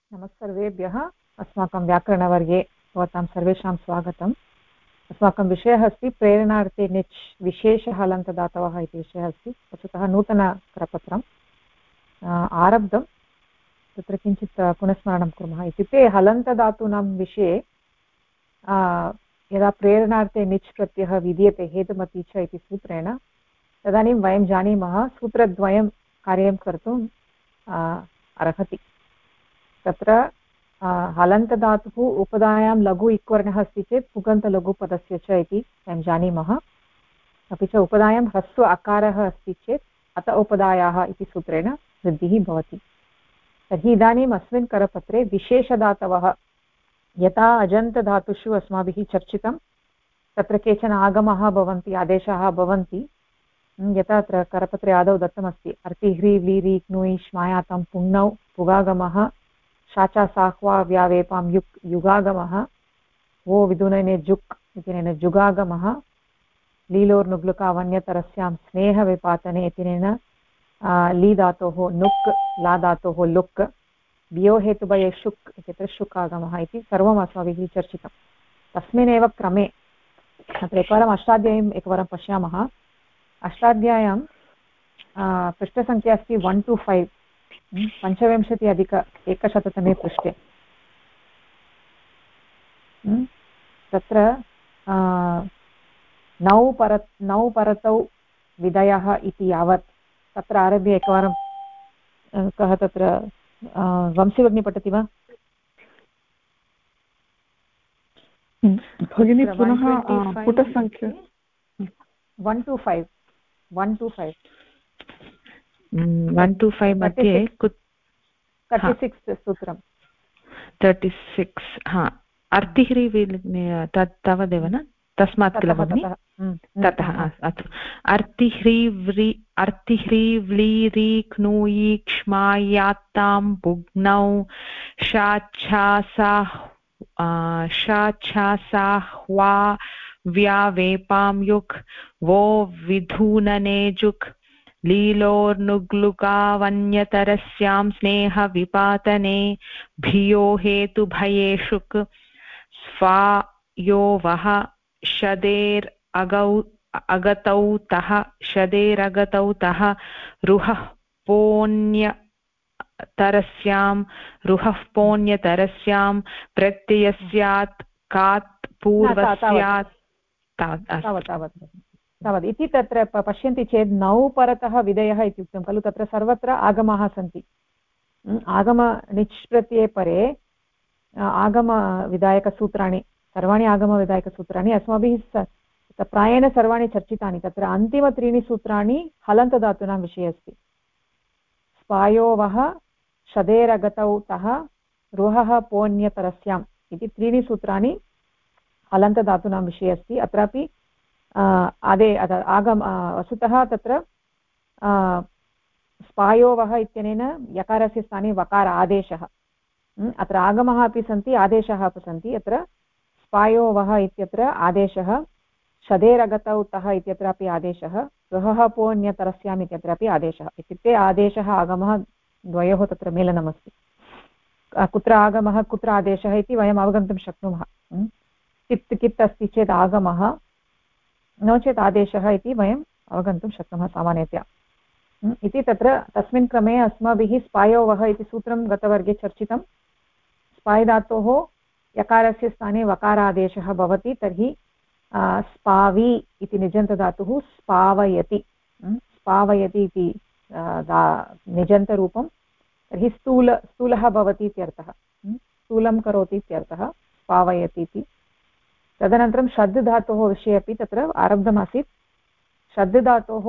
नमस्सर्वेभ्यः। अस्माकं व्याकरणवर्गे भवतां सर्वेषां स्वागतम्। अस्माकं विषयः अस्ति प्रेरणार्थे निच् विशेषहलन्तदातवः इति विषयः अस्ति। वस्तुतः नूतनकरपत्रम् आरब्धं, तत्र किञ्चित् पुनस्मरणं कुर्मः। इत्युक्ते हलन्तधातूनां विषये यदा प्रेरणार्थे निच् प्रत्ययः विधीयते हेतुमति च इति सूत्रेण, तदानीं वयं जानीमः सूत्रद्वयं कार्यं कर्तुम् अर्हति। तत्र हलन्तधातुः उपधायां लघु इक्वर्णः अस्ति चेत् पुगन्तलघुपदस्य च इति वयं जानीमः। अपि च उपधायां ह्रस्व अकारः अस्ति चेत् अत उपधायाः इति सूत्रेण वृद्धिः भवति। तर्हि इदानीम् अस्मिन् करपत्रे विशेषधातवः, यथा अजन्तधातुषु अस्माभिः चर्चितं, तत्र केचन आगमाः भवन्ति, आदेशाः भवन्ति। यथा अत्र करपत्रे आदौ दत्तमस्ति अर्तिह्री व्लीरि क्नुयि श्मायातं पुण्णौ पुगागमः शाचा साह्वा व्यावेपां युक् युगागमः वो विदुनने जुक् इत्यनेन जुगागमः लीलोर्नुग्लुकावन्यतरस्यां स्नेहविपातने इत्यनेन ली धातोः नुक् ला धातोः लुक् बियो हेतुभये शुक् इत्यत्र शुकागमः इति सर्वम् अस्माभिः चर्चितं। तस्मिन्नेव क्रमे अत्र एकवारम् अष्टाध्यायीम् एकवारं पश्यामः। अष्टाध्याय्यां पृष्ठसङ्ख्या अस्ति 1 to 5, 25-100तमे पृष्ठे। तत्र नौ परतौ विधयः इति यावत् तत्र आरभ्य एकवारं कः तत्र वंशीभगिनी पठति वा भगिनी? पुनः पुटसङ्ख्या 1 to 5 1 to 5 मध्ये 36 सूत्रं 36 अर्तिह्री तावदेव न, तस्मात् किल भगिनि? ततः अर्तिह्री व्लीरि क्नुयि क्ष्मायात्तां बुग्नौ शाच्छासाह्वा व्यावेपां युक् वो विधूनने जुक् लीलोर्नुग्लुकावन्यतरस्यां स्नेहविपातने भियो हेतुभयेषुक् स्वायो वः शदेरगतौ तः रुहः पोन्यतरस्यां प्रत्ययस्यात् कात् पूर्वस्यात् तावत् इति तत्र पश्यन्ति चेत् 9 परतः विधयः इत्युक्तं खलु। तत्र सर्वत्र आगमाः सन्ति। आगमनिच् प्रत्यये परे आगमविधायकसूत्राणि, सर्वाणि आगमविधायकसूत्राणि अस्माभिः प्रायेण सर्वाणि चर्चितानि। तत्र अन्तिमत्रीणि सूत्राणि हलन्तधातूनां विषये अस्ति। स्पायोवः शदेरगतौ तः रुहः पोन्यतरस्याम् इति त्रीणि सूत्राणि हलन्तधातूनां विषये अस्ति। अत्रापि वस्तुतः तत्र स्पायोवः इत्यनेन यकारस्य स्थाने वकार आदेशः। अत्र आगमः अपि सन्ति, आदेशः अपि सन्ति। अत्र स्पायोवः इत्यत्र आदेशः, शदेरगतौ तः इत्यत्रापि आदेशः, रुहः पोन्यतरस्याम् इत्यत्रापि आदेशः। इत्युक्ते आदेशः आगमः द्वयोः तत्र मेलनमस्ति। कुत्र आगमः कुत्र आदेशः इति वयम् अवगन्तुं शक्नुमः। कित् कित् अस्ति चेत् आगमः, नो चेत् आदेशः इति वयम् अवगन्तुं शक्नुमः सामान्यतया। इति तत्र तस्मिन् क्रमे अस्माभिः स्पायोवः इति सूत्रं गतवर्गे चर्चितं। स्पाय् धातोः यकारस्य स्थाने वकारादेशः भवति, तर्हि स्पावि इति निजन्तधातुः स्पावयति इति निजन्तरूपं, तर्हि स्थूलः भवति इत्यर्थः, स्थूलं करोति इत्यर्थः, स्पावयति इति। तदनन्तरं शद् धातोः विषये अपि तत्र आरब्धमासीत्। शद् धातोः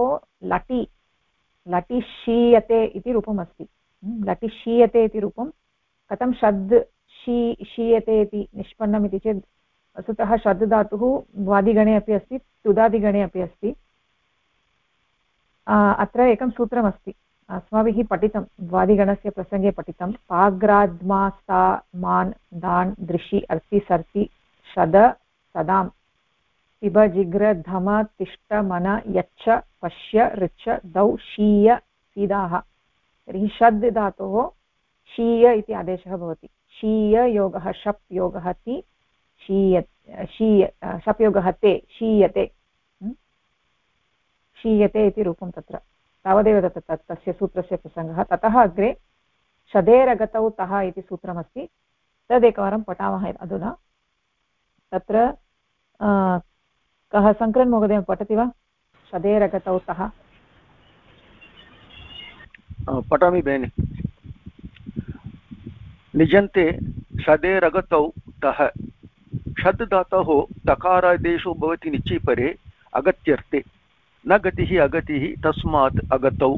लटि शीयते इति रूपम् अस्ति। लटि शीयते इति रूपं कथं शद् शीयते इति निष्पन्नम् इति चेत्, वस्तुतः शद् धातुः द्वादिगणे अपि अस्ति, तुदादिगणे अपि अस्ति। अत्र एकं सूत्रमस्ति, अस्माभिः पठितं, द्वादिगणस्य प्रसङ्गे पठितं। पाग्राद्मास्ता मान् दान् दृशि अर्ति सर्ति शद सदां पिब जिग्र धम तिष्ठ मन यच्छ पश्य ऋच्छ दौ शीय सीदाः। तर्हि शद् धातोः शीय इति आदेशः भवति। शीययोगः शप् योगः ति शप् योगः ते शीयते शीयते इति रूपं तत्र तावदेव तस्य सूत्रस्य प्रसङ्गः। ततः अग्रे शदेरगतौ तः इति सूत्रमस्ति, तदेकवारं पठामः अधुना। तत्र कः सङ्करन् महोदय पठति वा? शदेरगतौ तः पठामि बेनि। निजन्ते शदेरगतौ तः षद् धातोः तकारादेशो भवति निचीपरे अगत्यर्थे न गतिः अगतिः तस्मात् अगतौ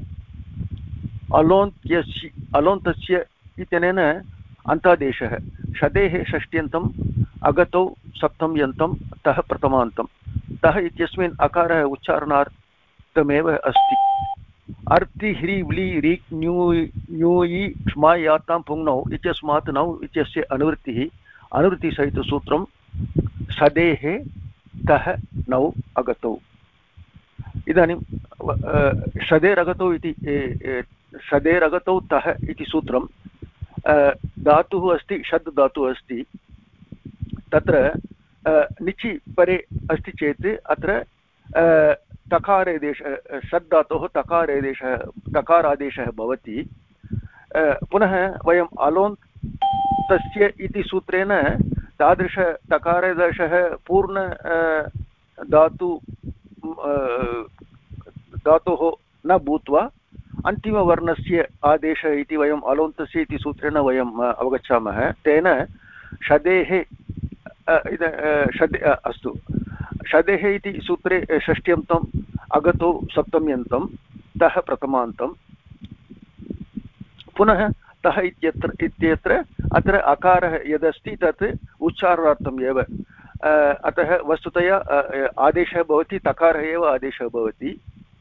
अलोन्तस्य इत्यनेन अन्तादेशः शदेः षष्ट्यन्तम् अगतौ सप्तम्यन्तं तः प्रथमान्तं। तः इत्यस्मिन् अकारः उच्चारणार्थमेव अस्ति। अर्ति ह्री व्ली रीक् न्यूयि क्ष्मा यातां पुङ्नौ इत्यस्मात् नौ इत्यस्य अनुवृत्तिसहितसूत्रं शदेः तः नौ अगतौ। इदानीं शदेरगतौ इति शदेरगतौ तः इति सूत्रं धातुः अस्ति, षद् धातुः अस्ति। तत्र निचि परे अस्ति चेत् अत्र तकारादेशः षद् धातोः तकारादेशः भवति। पुनः वयम् अलोन्तस्य इति सूत्रेण तादृश तकारादेशः पूर्ण धातोः न भूत्वा अन्तिमवर्णस्य आदेशः इति वयम् अलोन्तस्य इति सूत्रेण वयम् अवगच्छामः। तेन शदेः अस्तु शदेः इति सूत्रे षष्ट्यन्तम् अगतौ सप्तम्यन्तं तः प्रथमान्तं। पुनः तः इत्यत्र अत्र अकारः यदस्ति तत् उच्चारणार्थम् एव, अतः वस्तुतया आदेशः भवति, तकारः एव आदेशः भवति।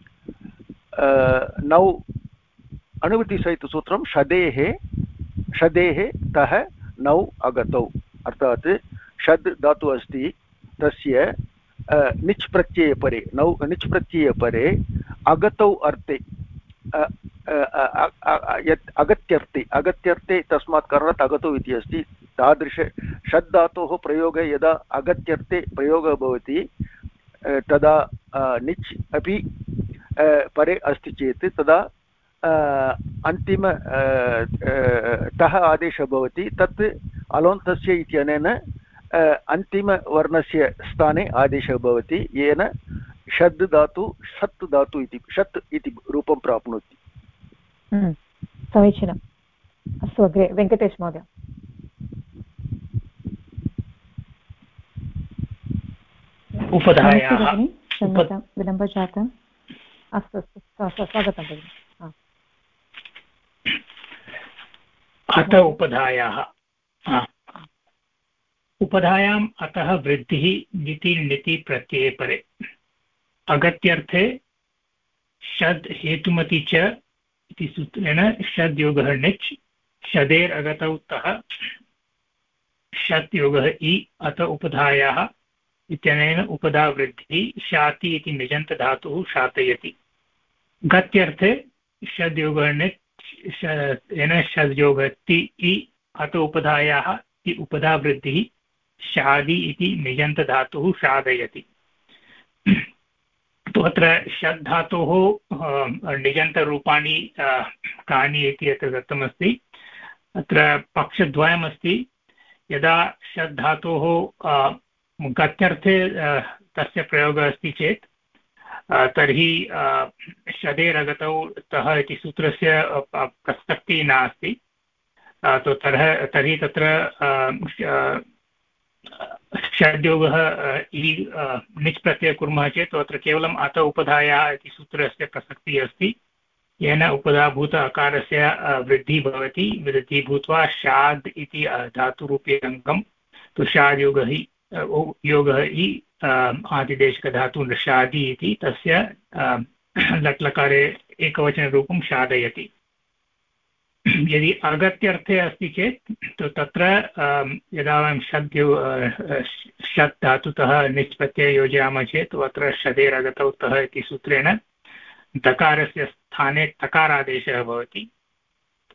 नौ अनुवृत्तिसहितसूत्रं शदेः तः नौ अगतौ, अर्थात् षद् धातुः अस्ति, तस्य निच् प्रत्ययपरे निच् प्रत्ययपरे अगतौ अर्थे अगत्यर्थे तस्मात् कारणात् अगतौ इति अस्ति। तादृश षड् धातोः प्रयोगः यदा अगत्यर्थे प्रयोगः भवति तदा निच् अपि परे अस्ति चेत् तदा अन्तिम तः आदेशः भवति। तत् अलोन्तस्य इत्यनेन अन्तिमवर्णस्य स्थाने आदेशः भवति, येन षद् धातु षत् धातु इति षत् इति रूपं प्राप्नोति। समीचीनम्। अस्तु, अग्रे वेङ्कटेश महोदय। उपधायाः विलम्बः जातम्। अस्तु अस्तु, स्वागतं भगिनि। अत उपधायाः उपधायाम् अतः वृद्धिः ङिति णिति प्रत्यये परे अगत्यर्थे षद् हेतुमति च इति सूत्रेण षद् योगः णिच् शदेरगतौ तः षत् योगः इ अत उपधायाः इत्यनेन उपधावृद्धिः शाति इति निजन्तधातुः शातयति। गत्यर्थे षद् योगः णिच् येन षद् योगः ति इ अत उपधायाः ति उपधावृद्धिः शादि इति निजन्तधातुः शादयति। तो अत्र षड् धातोः निजन्तरूपाणि कानि इति अत्र दत्तमस्ति। अत्र पक्षद्वयमस्ति। यदा षड् धातोः गत्यर्थे तस्य प्रयोगः अस्ति चेत् तर्हि शदेरगतौ तः इति सूत्रस्य प्रसक्तिः नास्ति। तो तर्हि तत्र षड्योगः निच् प्रत्ययः कुर्मः चेत् अत्र केवलम् अत उपधायाः इति सूत्रस्य प्रसक्तिः अस्ति, येन उपधाभूत अकारस्य वृद्धिः भवति। वृद्धिः भूत्वा शाद् इति धातुरूपे अङ्गं तु शाद्योगः हि आदिदेशकधातु शादि इति तस्य लट्लकारे एकवचनरूपं शादयति। यदि अगत्यर्थे अस्ति चेत् तो तत्र यदा वयं षड् धातुतः निच् प्रत्ययं योजयामः चेत् अत्र शदेरगतौ तः इति सूत्रेण दकारस्य स्थाने तकारादेशः भवति।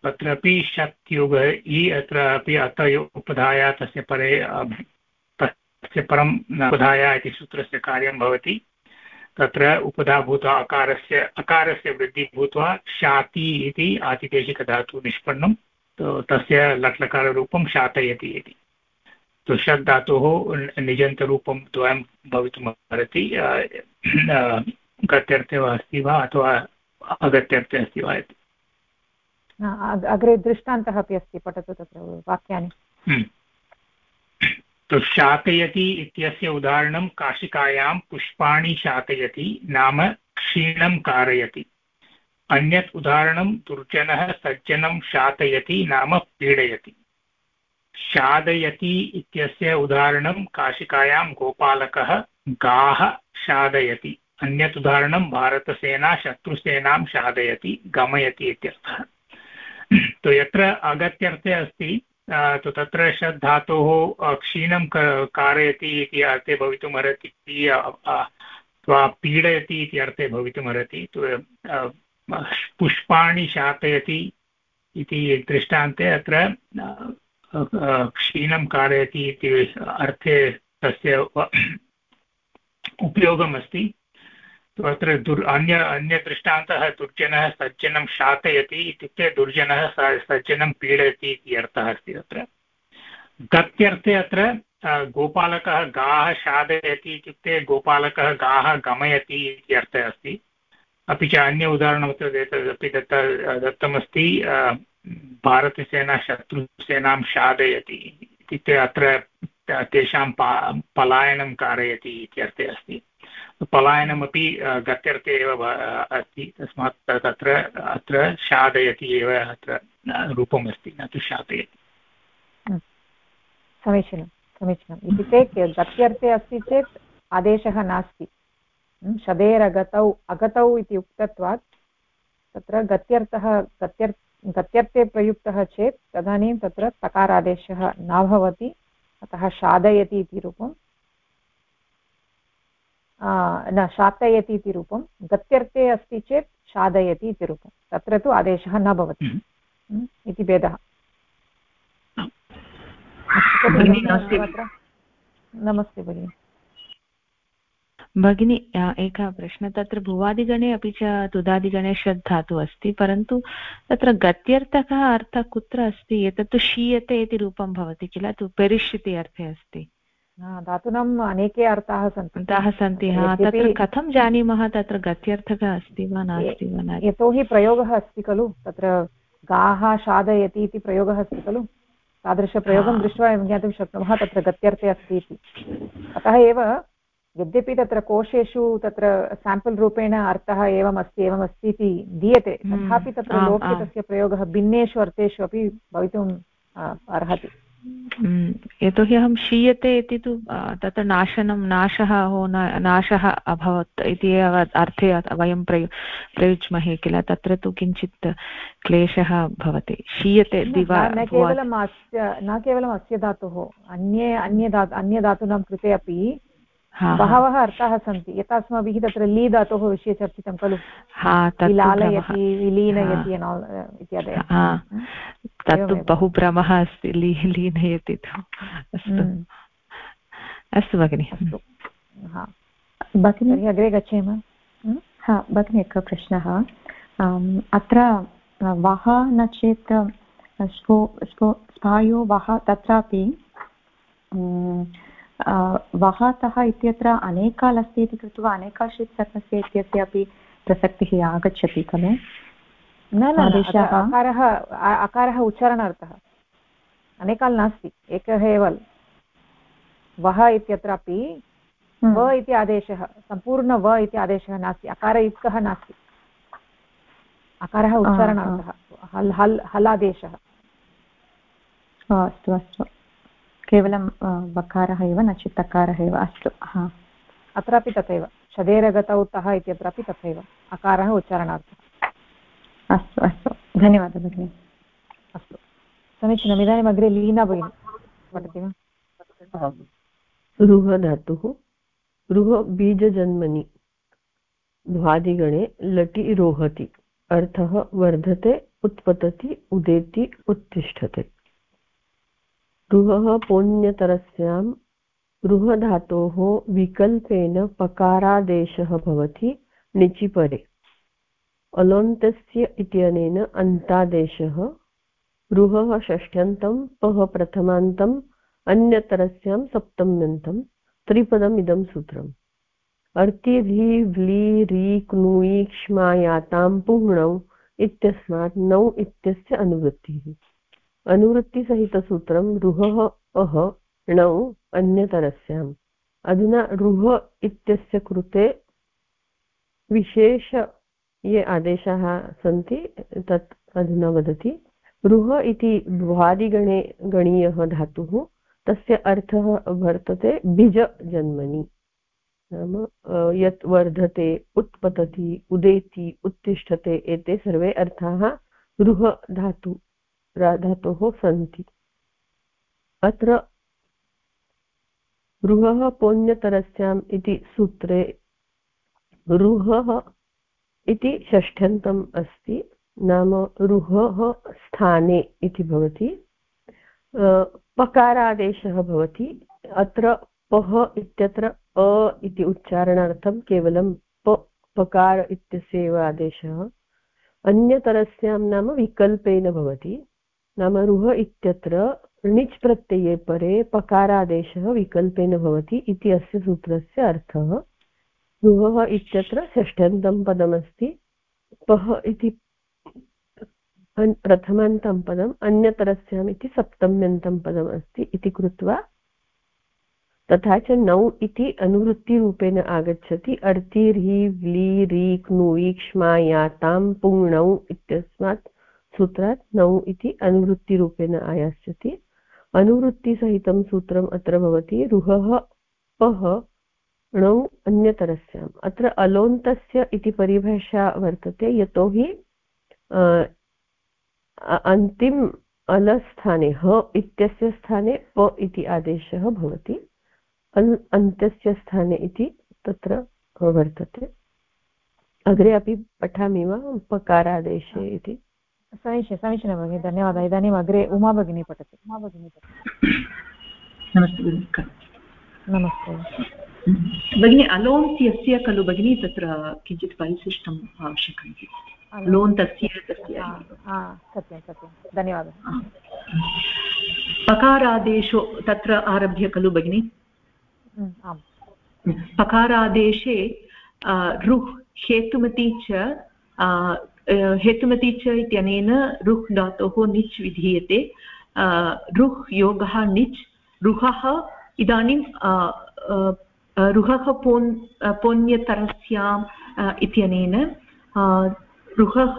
तत्रापि शत्युगः इ अत्रापि अत उपधाया तस्य परे तस्य परं उपधाया इति सूत्रस्य कार्यं भवति। तत्र उपधाभूत अकारस्य वृद्धिः भूत्वा शाति इति आतिदेशिकधातुः निष्पन्नं, तस्य लट्लकाररूपं शातयति इति। तो षड् धातोः निजन्तरूपं द्वयं भवितुमर्हति, गत्यर्थे वा अस्ति वा अथवा अगत्यर्थे अस्ति वा इति। अग्रे दृष्टान्तः अपि अस्ति, पठतु तत्र वाक्यानि। तो शातयति इत्यस्य उदाहरणं काशिकायां पुष्पाणि शातयति नाम क्षीणं कारयति। अन्यत् उदाहरणं दुर्जनः सज्जनं शातयति नाम पीडयति। शादयति इत्यस्य उदाहरणं काशिकायां गोपालकः गाः शादयति। अन्यत् उदाहरणं भारतसेना शत्रुसेनां शादयति गमयति इत्यर्थः। तो यत्र अगत्यर्थे अस्ति तो तत्र षड् धातोः क्षीणं कारयति इति अर्थे भवितुमर्हति अथवा पीडयति इति अर्थे भवितुमर्हति। पुष्पाणि शातयति इति दृष्टान्ते अत्र क्षीणं कारयति इति अर्थे तस्य उपयोगमस्ति। अत्र अन्यदृष्टान्तः दुर्जनः सज्जनं शातयति इत्युक्ते दुर्जनः सज्जनं पीडयति इति अर्थः अस्ति। तत्र गत्यर्थे अत्र गोपालकः गाः शादयति इत्युक्ते गोपालकः गाः गमयति इति अर्थः अस्ति। अपि च अन्य उदाहरणमपि दत्तमस्ति, भारतसेना शत्रुसेनां शादयति इत्युक्ते अत्र तेषां पलायनं कारयति इत्यर्थे अस्ति। पलायनमपि गत्यर्थे एव अस्ति, तस्मात् तत्र अत्र शादयति एव अत्र रूपमस्ति, न तु शातयति। समीचीनं समीचीनम्। इत्युक्ते गत्यर्थे अस्ति चेत् आदेशः नास्ति। शदेरगतौ अगतौ इति उक्तत्वात् तत्र गत्यर्थे प्रयुक्तः चेत् तदानीं तत्र तकारादेशः न भवति, अतः शादयति इति रूपं न शातयति इति रूपं। गत्यर्थे अस्ति चेत् शादयति इति रूपं, तत्र तु आदेशः न भवति इति भेदः। नमस्ते भगिनि। भगिनी, एकः प्रश्नः। तत्र भुवादिगणे अपि च तुदादिगणे षड् धातुः अस्ति, परन्तु तत्र गत्यर्थकः अर्थः कुत्र अस्ति? एतत् तु शीयते इति रूपं भवति किल, तु पेरिष्यति अर्थे अस्ति। धातूनाम् अनेके अर्थाः सन्ति। तत्र कथं जानीमः तत्र गत्यर्थकः अस्ति वा नास्ति वा? यतोहि प्रयोगः अस्ति खलु, तत्र गाः शादयति इति प्रयोगः अस्ति खलु, तादृशप्रयोगं दृष्ट्वा वयं ज्ञातुं शक्नुमः तत्र गत्यर्थे अस्ति इति। अतः एव यद्यपि तत्र कोशेषु तत्र साम्पल् रूपेण अर्थः एवमस्ति इति दीयते, तथापि तत्र लोके तस्य प्रयोगः भिन्नेषु अर्थेषु अपि भवितुम् अर्हति। यतोहि अहं शीयते इति तु तत्र नाशः अभवत् इति एव अर्थे वयं प्रयुज्महे किल, तत्र तु किञ्चित् क्लेशः भवति। शीयते न केवलम् अस्य धातोः, अन्य धातूनां कृते अपि बहवः अर्थाः सन्ति। यथा अस्माभिः तत्र ली धातोः विषये चर्चितं खलु, लालयति विलीनयति इत्यादयः, तत्तु बहु भ्रमः अस्ति, लीनयति तु। अस्तु भगिनि। भगिनि अग्रे गच्छेम। भगिनि एकः प्रश्नः। अत्र वः न चेत् स्पायो वः, तत्रापि वहतः इत्यत्र अनेकाल् अस्ति इति कृत्वा अनेकाश्चित् सर्वस्य इत्यस्य अपि प्रसक्तिः आगच्छति खलु? अकारः उच्चारणार्थः, अनेकाल् नास्ति, एकः एव वः इत्यत्रापि व इति आदेशः, सम्पूर्ण व इति आदेशः नास्ति, अकारयुक्तः नास्ति, अकारः उच्चारणार्थः, हलादेशः। अस्तु अस्तु, केवलं वकारः एव न चेत् तकारः एव। अस्तु, अत्रापि तथैव शदेरगतौ तः इत्यत्रापि तथैव अकारः उच्चारणार्थः। अस्तु अस्तु, धन्यवादः भगिनि। अस्तु समीचीनम्। इदानीम् अग्रे लीना भगिनी पठति वा? रुह धातुः, रुह बीजजन्मनि, भ्वादिगणे लटि रोहति, अर्थः वर्धते उत्पतति उदेति उत्तिष्ठते। रुहः पोन्यतरस्यां रुहधातोः विकल्पेन पकारादेशः भवति निचि परे। अलोन्तस्य इत्यनेन अन्तादेशः। रुहः षष्ठ्यन्तं पः प्रथमान्तम् अन्यतरस्यां सप्तम्यन्तं त्रिपदम् इदं सूत्रम्। अर्ति धी व्ली री क्नुयि क्ष्मायातां पुङ्णौ इत्यस्मात् नौ इत्यस्य अनुवृत्तिः। अनुवृत्तिसहितसूत्रं रुहः अह णौ अन्यतरस्याम्। अधुना रुह इत्यस्य कृते विशेष ये आदेशाः सन्ति तत् अधुना वदति। रुह इति भ्वादिगणे गणीयः धातुः, तस्य अर्थः वर्तते बीजजन्मनि, नाम यत् वर्धते, उत्पतति, उदेति, उत्तिष्ठते, एते सर्वे अर्थाः रुह धातोः सन्ति। अत्र रुहः पोन्यतरस्याम् इति सूत्रे रुहः इति षष्ठ्यन्तम् अस्ति, नाम रुहः स्थाने इति भवति। पकारादेशः भवति। अत्र पः इत्यत्र अ इति उच्चारणार्थं केवलं पकार इत्यस्य एव आदेशः। अन्यतरस्यां नाम विकल्पेन भवति, नाम रुह इत्यत्र णिच् प्रत्यये परे पकारादेशः विकल्पेन भवति इति अस्य सूत्रस्य अर्थः। रुहः इत्यत्र षष्ठ्यन्तं पदमस्ति, पः इति प्रथमान्तं पदम्, अन्यतरस्याम् इति सप्तम्यन्तं पदम् अस्ति इति कृत्वा, तथा च नौ इति अनुवृत्तिरूपेण आगच्छति। अर्ति ह्री व्ली री क्नुयि क्ष्मायातां पुङ्णौ इत्यस्मात् सूत्रात् नौ इति अनुवृत्तिरूपेण आयास्यति। अनुवृत्तिसहितं सूत्रम् अत्र भवति रुहः पः णौ अन्यतरस्याम्। अत्र अलोन्तस्य इति परिभाषा वर्तते, यतोहि अन्तिम अलस्थाने ह इत्यस्य स्थाने प इति आदेशः भवति, अन्त्यस्य स्थाने इति तत्र वर्तते। अग्रे अपि पठामि वा पकारादेशे इति? समीचीनं भगिनि, धन्यवादः। इदानीम् अग्रे उमा भगिनी पठति। नमस्ते नमस्ते भगिनि। अलोन्त्यस्य खलु भगिनि तत्र किञ्चित् परिशिष्टम् आवश्यकम् इति। लोन्तस्य सत्यं धन्यवादः। पकारादेशो तत्र आरभ्य खलु भगिनि? आम्। पकारादेशे रुह् हेतुमती च इत्यनेन रुह् धातोः निच् विधीयते। रुह् योगः निच्। रुहः इदानीं रुहः पोन्यतरस्याम् इत्यनेन रुहः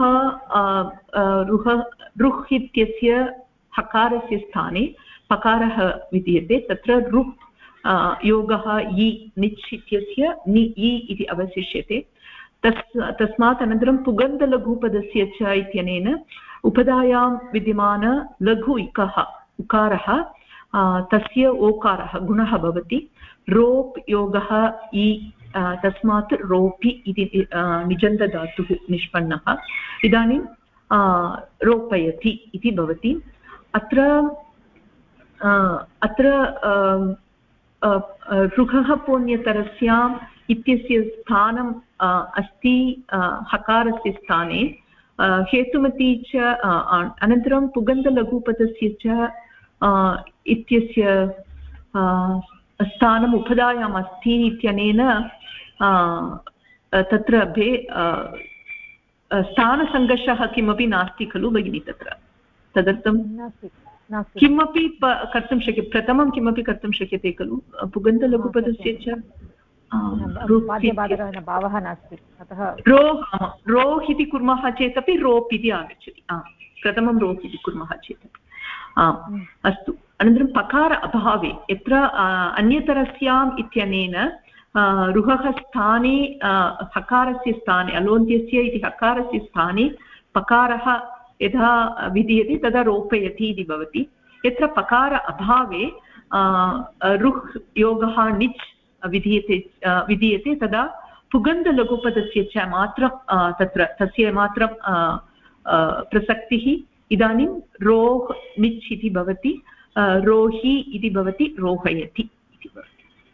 रुह् इत्यस्य हकारस्य स्थाने पकारः विधीयते। तत्र रुह् योगः इ निच् इत्यस्य नि इ इति अवशिष्यते। तस्मात् अनन्तरं पुगन्धलघुपदस्य च इत्यनेन उपधायां विद्यमान लघु इकः उकारः तस्य ओकारः गुणः भवति। रोप् योगः इ, तस्मात् रोपि इति निजन्तधातुः निष्पन्नः। इदानीं रोपयति इति भवति। अत्र रुहः पोन्यतरस्याम् इत्यस्य स्थानम् अस्ति हकारस्य स्थाने। हेतुमती च अनन्तरं पुगन्धलघुपदस्य च इत्यस्य स्थानम् उपधायाम् अस्ति इत्यनेन तत्र स्थानसङ्घर्षः किमपि नास्ति खलु भगिनि तत्र? तदर्थं किमपि कर्तुं शक्यते, प्रथमं किमपि कर्तुं शक्यते खलु। पुगन्धलघुपदस्य च भावः नास्ति, अतः रोह् इति कुर्मः चेदपि रोप् इति आगच्छति। प्रथमं रोप् इति कुर्मः चेदपि अस्तु। अनन्तरं पकार अभावे यत्र अन्यतरस्याम् इत्यनेन रुहः स्थाने हकारस्य स्थाने अलोन्त्यस्य इति हकारस्य स्थाने पकारः यदा विधीयते तदा रोपयति इति भवति। यत्र पकार अभावे रुह् योगः निच् विधीयते तदा पुगन्धलघुपदस्य च मात्रं तत्र तस्य मात्रं प्रसक्तिः इदानीं रोह् निच् इति भवति रोहि इति भवति रोहयति इति भवति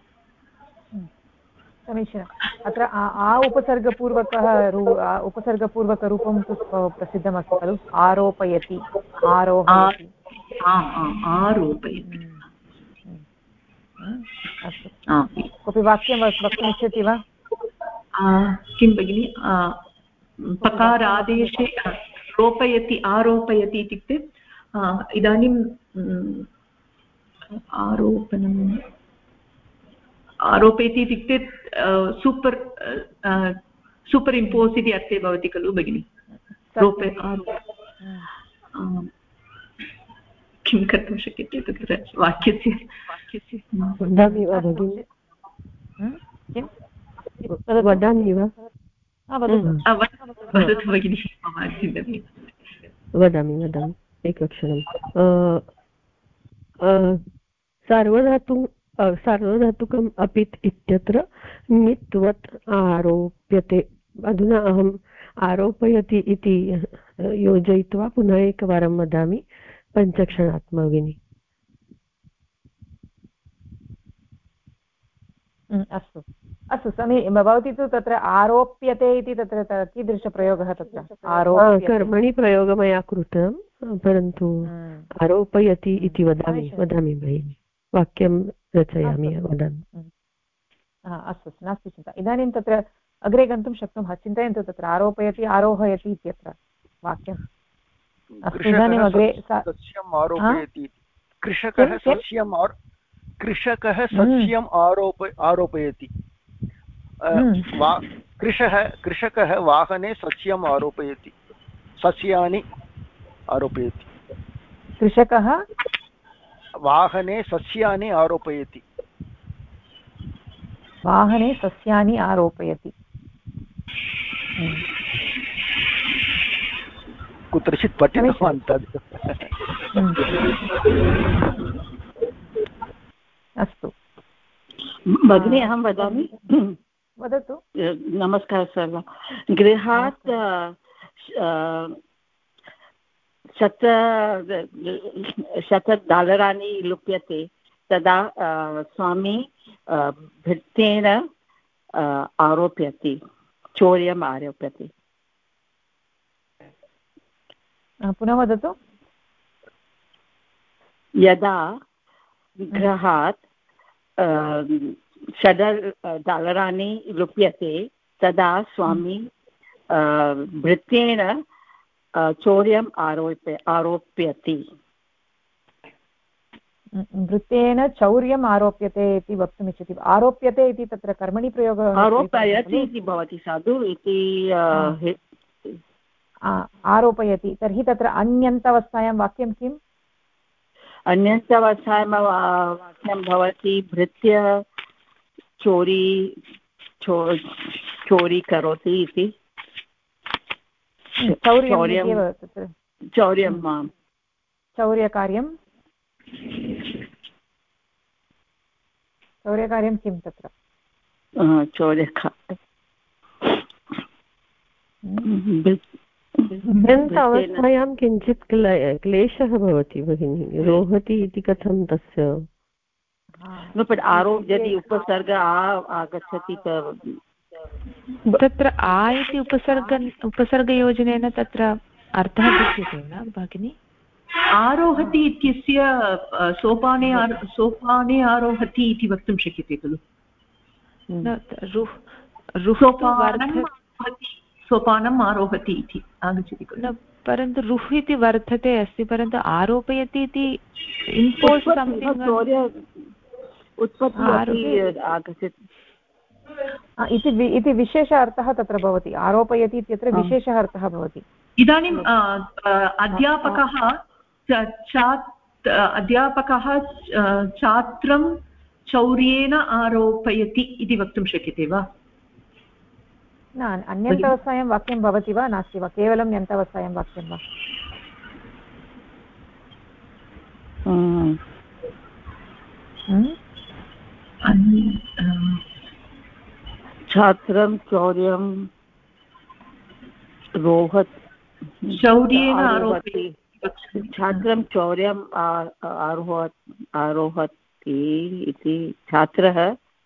समीचीनम् अत्र आ उपसर्गपूर्वकः उपसर्गपूर्वकरूपं तु प्रसिद्धमस्ति खलु आरोपयति आरोहयति आरोपयति अस्तु कोऽपि वाक्यं वक्तुमिच्छति वा किं भगिनि पकारादेशे रोपयति आरोपयति इत्युक्ते इदानीं आरोपयति इत्युक्ते सूपर् इम्पोस् इति अर्थे भवति खलु भगिनि किं कर्तुं शक्यते तत्र वाक्यस्य वदामि वा भगिनि वदामि वा वदतु भगिनि वदामि एकक्षणं सार्वधातुकम् अपित् इत्यत्र नित्वत् आरोप्यते अधुना अहम् आरोपयति इति योजयित्वा पुनः एकवारं वदामि पञ्चक्षणात् भगिनि अस्तु अस्तु भवती तु तत्र आरोप्यते इति तत्र कीदृशप्रयोगः तत्र कर्मणि प्रयोगः मया कृतं परन्तु आरोपयति इति वदामि भगिनि वाक्यं रचयामि वदामि अस्तु नास्ति चिन्ता इदानीं तत्र अग्रे गन्तुं शक्नुमः चिन्तयन्तु तत्र आरोपयति आरोहयति इत्यत्र वाक्यम् अस्तु इदानीम् अग्रे कृषकः सस्यम् आरोपयति कृषकः वाहने सस्यम् आरोपयति सस्यानि आरोपयति कृषकः वाहने सस्यानि आरोपयति कुत्रचित् पठितवान् तद् अस्तु भगिनी अहं वदामि वदतु नमस्कारः सर्व गृहात् $100 लुप्यते तदा स्वामी भृत्येन आरोप्यति चौर्यम् आरोप्यति पुनः वदतु यदा गृहात् $100 लुप्यते तदा स्वामी भृत्येन चौर्यम् आरोप्यति भृत्येन चौर्यम् आरोप्यते इति वक्तुमिच्छति आरोप्यते इति तत्र कर्मणि प्रयोगः आरोपयति इति भवति साधु इति आरोपयति तर्हि तत्र अन्यन्तवस्थायां वाक्यं किम् अन्यन्तवस्थायां वाक्यं भवति भृत्य चौरी करोति इति चौर्यकार्यं किं तत्र अवस्थायां किञ्चित् क्लेशः भवति भगिनि रोहति इति कथं तस्य आरोप्यति उपसर्ग आगच्छति तत्र आ इति उपसर्गयोजनेन तत्र अर्थः दृश्यते न भगिनि आरोहति इत्यस्य सोपाने आरोहति इति वक्तुं शक्यते खलु सोपानम् आरोहति इति आगच्छति खलु परन्तु रुह् इति वर्धते अस्ति परन्तु आरोपयति इति इम्पोस् इति विशेष अर्थः तत्र भवति आरोपयति इत्यत्र विशेषः अर्थः भवति इदानीम् अध्यापकः छात्रं चौर्येण आरोपयति इति वक्तुं शक्यते वा न अन्यन्तवस्थायां वाक्यं भवति वा नास्ति वा केवलं यन्तवस्थायां वाक्यं वा छात्रं चौर्यं रोहत् शौर्येण आरोपयति छात्रं चौर्यम् आरोहति इति छात्रः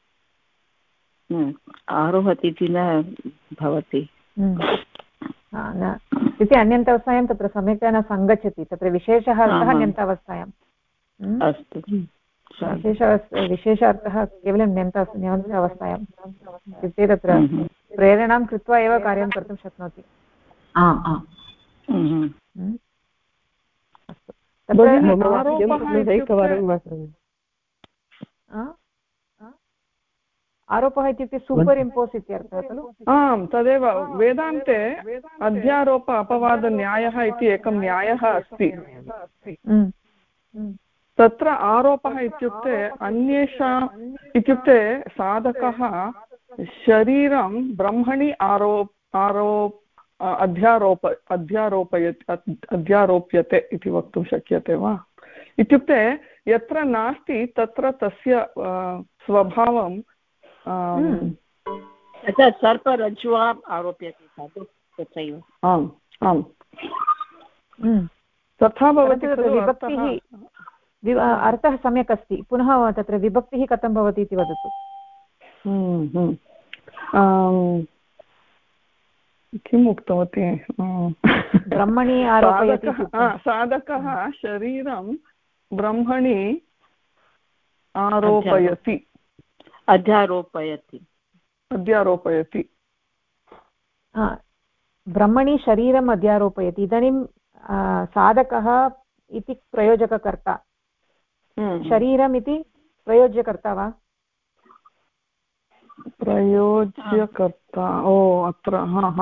आरोहति इति न भवति इति अन्यन्तावस्थायां तत्र सम्यक्तया न सङ्गच्छति तत्र विशेषः अर्थः अन्यन्तावस्थायाम् अस्तु विशेष अर्थः केवलं न्यन्तावस्थायाम् इत्युक्ते तत्र प्रेरणां कृत्वा एव कार्यं कर्तुं शक्नोति आरोपः इत्युक्ते सूपर् इम्पोस् इत्यर्थः खलु आम् तदेव वेदान्ते अध्यारोप अपवादन्यायः इति एकं न्यायः अस्ति तत्र आरोपः इत्युक्ते अन्येषाम् इत्युक्ते साधकः शरीरं ब्रह्मणि अध्यारोप्यते इति वक्तुं शक्यते वा इत्युक्ते यत्र नास्ति तत्र तस्य स्वभावं सर्परज्ज्वाम् आरोप्यते खलु तथैव आम् आम् तथा भवति विभक्तिः अर्थः सम्यक् अस्ति पुनः तत्र विभक्तिः कथं भवति इति वदतु किम् उक्तवती ब्रह्मणि आरोपयति साधकः शरीरं ब्रह्मणि आरोपयति अध्यारोपयति ब्रह्मणि शरीरम् अध्यारोपयति इदानीं साधकः इति प्रयोजककर्ता शरीरम् इति प्रयोज्यकर्ता वा प्रयोज्यकर्ता ओ अत्र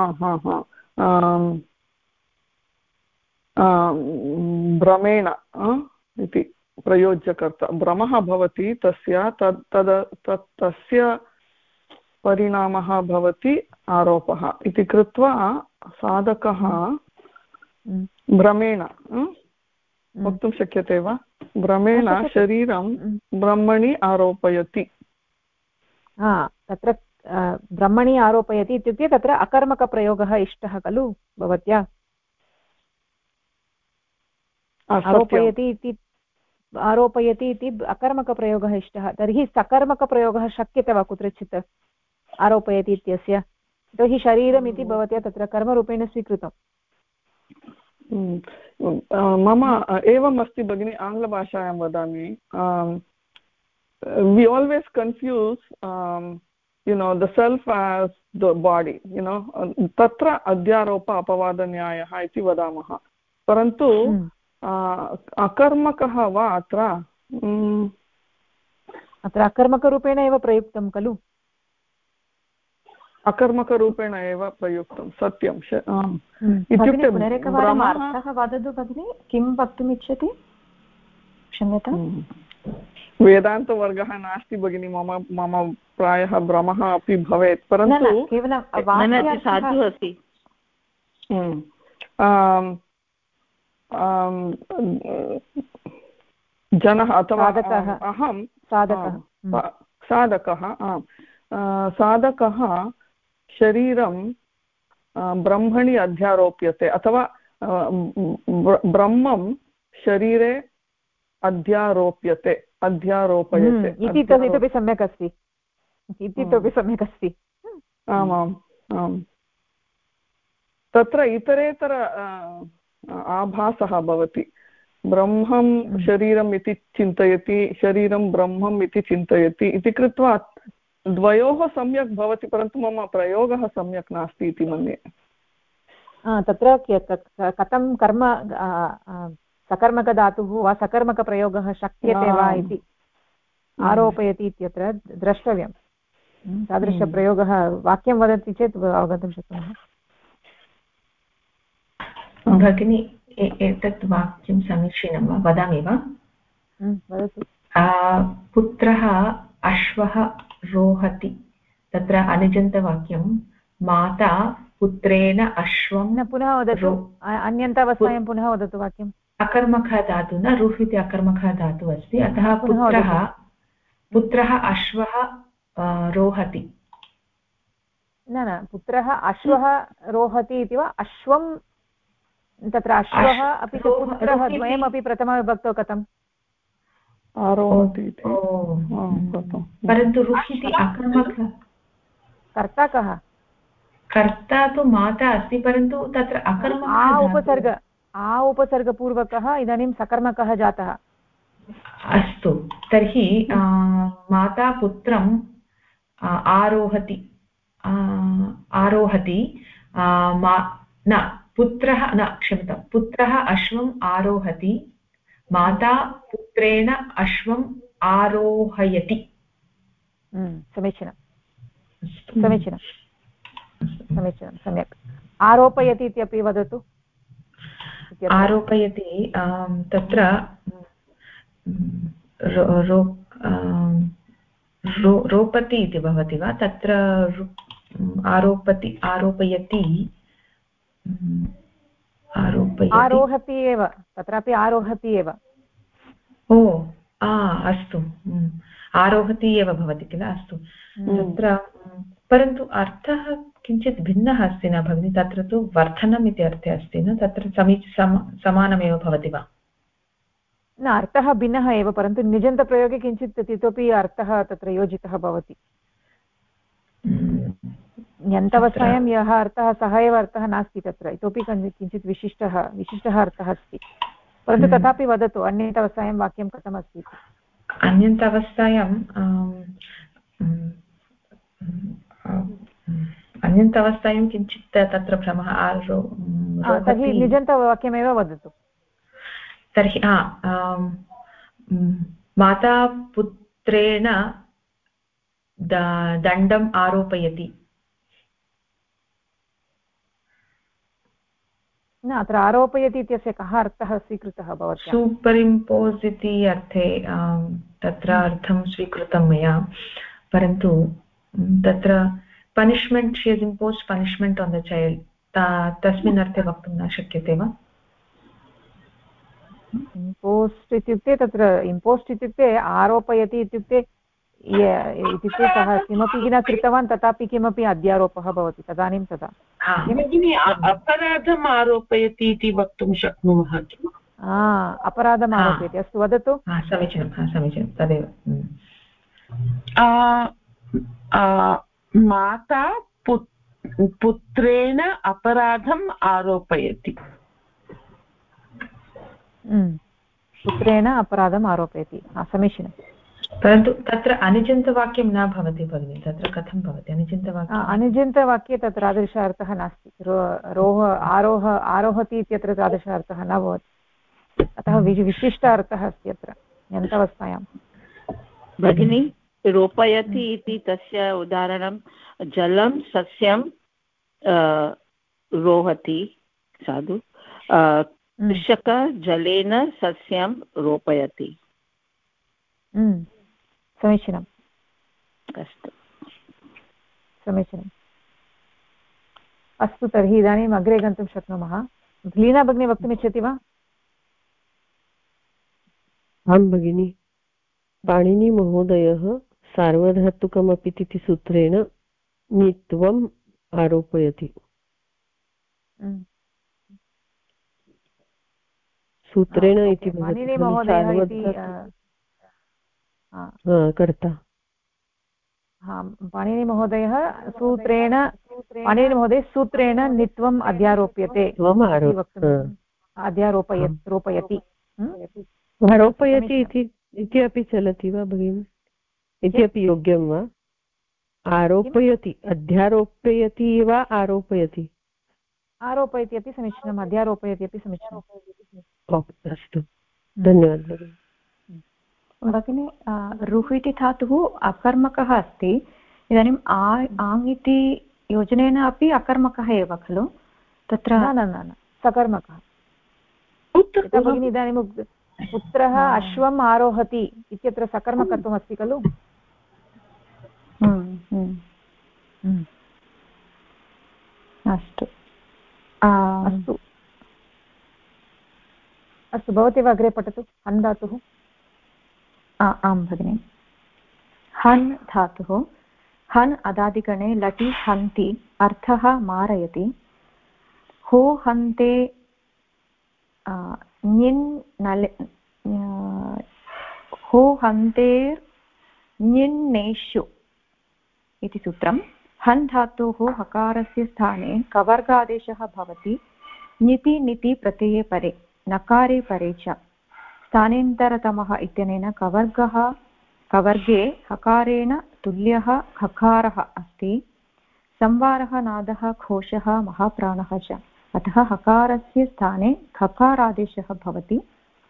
भ्रमेण इति प्रयोज्यकर्ता भ्रमः भवति तस्य तस्य परिणामः भवति आरोपः इति कृत्वा साधकः भ्रमेण वक्तुं शक्यते वा भ्रमेण शरीरं ब्रह्मणि आरोपयति तत्र ब्रह्मणि आरोपयति इत्युक्ते तत्र अकर्मकप्रयोगः इष्टः खलु भवत्या आरोपयति इति अकर्मकप्रयोगः इष्टः तर्हि सकर्मकप्रयोगः शक्यते वा कुत्रचित् आरोपयति इत्यस्य यतोहि शरीरम् इति भवत्या तत्र कर्मरूपेण स्वीकृतम् मम एवम् अस्ति भगिनि आङ्ग्लभाषायां वदामि we always confuse the self as the body tatra adhyaropa apavadanyayah iti vadamah parantu akarmakah va atra अकर्मकरूपेण एव प्रयुक्तं खलु अकर्मकरूपेण एव प्रयुक्तं सत्यं इत्युक्ते पुनरेकवारम् अर्थः वदतु भगिनि किं वक्तुम् इच्छति क्षम्यताम् वेदान्तवर्गः नास्ति भगिनि मम प्रायः भ्रमः अपि भवेत् परन्तु केवलं साधु अस्ति जनः अथवा अहं साधकः शरीरं ब्रह्मणि अध्यारोप्यते अथवा ब्रह्मं शरीरे अध्यारोप्यते इतोपि सम्यक् अस्ति इतोपि सम्यक् अस्ति आमाम् आम् तत्र इतरेतर आभासः भवति ब्रह्मं शरीरम् इति चिन्तयति शरीरं ब्रह्मम् इति चिन्तयति इति कृत्वा द्वयोः सम्यक् भवति परन्तु मम प्रयोगः सम्यक् नास्ति इति मन्ये तत्र कथं कर्म सकर्मकधातुः वा सकर्मकप्रयोगः शक्यते वा इति आरोपयति इत्यत्र द्रष्टव्यं तादृशप्रयोगः वाक्यं वदति चेत् अवगन्तुं शक्नुमः भगिनी एतत् वाक्यं समीचीनं वा वदामि वा वदतु पुत्रः अश्वः रोहति तत्र अनिजन्तवाक्यं माता पुत्रेण अश्वं पुनः वदतु अन्यन्तावस्थायां पुनः वदतु वाक्यम् अकर्मकः धातुः न रुह् इति अकर्मकः धातुः अस्ति अतः पुत्रः अश्वः रोहति न न पुत्रः अश्वः रोहति इति वा अश्वं तत्र अश्वः अपि च पुत्रः द्वयमपि प्रथमविभक्तौ कथम् आरोहति इति परन्तु रुक् इति अकर्मकः कर्ता कः कर्ता तु माता अस्ति परन्तु तत्र अकर्मकः आ उपसर्गपूर्वकः इदानीं सकर्मकः जातः अस्तु तर्हि माता पुत्रम् आरोहति न पुत्रः न क्षम्यतां पुत्रः अश्वम् आरोहति माता पुत्रेण अश्वम् आरोहयति समीचीनं सम्यक् आरोपयति इत्यपि वदतु आरोपयति तत्र रोपति इति भवति वा तत्र आरोपयति आरोहति एव तत्रापि आरोहति एव ओ अस्तु आरोहति एव भवति किल अस्तु तत्र परन्तु अर्थः किञ्चित् भिन्नः अस्ति न भगिनि तत्र तु वर्धनम् इति अर्थे अस्ति न तत्र समानमेव भवति वा न अर्थः भिन्नः एव परन्तु निजन्तप्रयोगे किञ्चित् इतोपि अर्थः तत्र योजितः भवति ण्यन्तवस्थायां यः अर्थः सः एव अर्थः नास्ति तत्र इतोपि किञ्चित् विशिष्टः अर्थः अस्ति परन्तु तथापि वदतु अन्यन्तवस्थायां वाक्यं कथमस्ति अन्यन्तवस्थायां किञ्चित् तत्र भ्रमः तर्हि निजन्तवाक्यमेव वदतु तर्हि माता पुत्रेण दण्डम् आरोपयति न अत्र आरोपयति इत्यस्य कः अर्थः स्वीकृतः भवत्या सूपर् इम्पोस् इति अर्थे तत्र अर्थं स्वीकृतं मया परन्तु तत्र punishment she has impose punishment on the child तस्मिन् अर्थे वक्तुं न शक्यते वा इम्पोस्ट् इत्युक्ते तत्र इम्पोस्ट् इत्युक्ते आरोपयति इत्युक्ते सः किमपि न कृतवान् तथापि किमपि अध्यारोपः भवति तदानीं तदा अपराधम् आरोपयति इति वक्तुं शक्नुमः अपराधम् आरोपयति अस्तु वदतु समीचीनं तदेव माता पुत्रेण अपराधम् आरोपयति पुत्रेण अपराधम् आरोपयति समीचीनं परन्तु तत्र अनिजन्तवाक्यं न भवति भगिनि तत्र कथं भवति अनिजन्तवाक्ये तत्र तादृश अर्थः नास्ति आरोहति इत्यत्र तादृश अर्थः न भवति अतः विशिष्ट अर्थः अस्ति अत्र ण्यन्तवस्थायां भगिनी रोपयति इति तस्य उदाहरणं जलं सस्यं रोहति साधु कृषकः जलेन सस्यं रोपयति समीचीनम् अस्तु समीचीनम् अस्तु तर्हि इदानीम् अग्रे गन्तुं शक्नुमः लीना भगिनी वक्तुमिच्छति वा आं भगिनि पाणिनिमहोदयः सार्वधातुकमपि इति सूत्रेण णित्वम् आरोपयति सूत्रेण इति कर्ता पाणिनिमहोदयः सूत्रेण णित्वम् अध्यारोप्यते रोपयति आरोपयति इति अपि चलति वा भगिनि इति अपि योग्यं वा आरोपयति अध्यारोपयति वा आरोपयति अपि समीचीनम् अध्यारोपयति अपि समीचीनम् अस्तु धन्यवादः भगिनि रुः इति धातुः अकर्मकः अस्ति इदानीम् आङ् इति योजनेन अपि अकर्मकः एव खलु तत्र न सकर्मकः भगिनि इदानीं पुत्रः अश्वम् आरोहति इत्यत्र सकर्मकत्वम् अस्ति खलु अस्तु अस्तु भवत्येव अग्रे पठतु हन् धातुः आं भगिनि हन् धातुः हन् अदादिगणे लटि हन्ति अर्थः मारयति हो हन्ते हो हन्तेर्निन्नेषु इति सूत्रं हन् धातोः हकारस्य स्थाने कवर्गादेशः भवति निति निति प्रत्यये परे नकारे परे च स्थानेन्तरतमः इत्यनेन कवर्गे हकारेण तुल्यः हकारः अस्ति संवारः नादः घोषः महाप्राणः च अतः हकारस्य स्थाने खकारादेशः भवति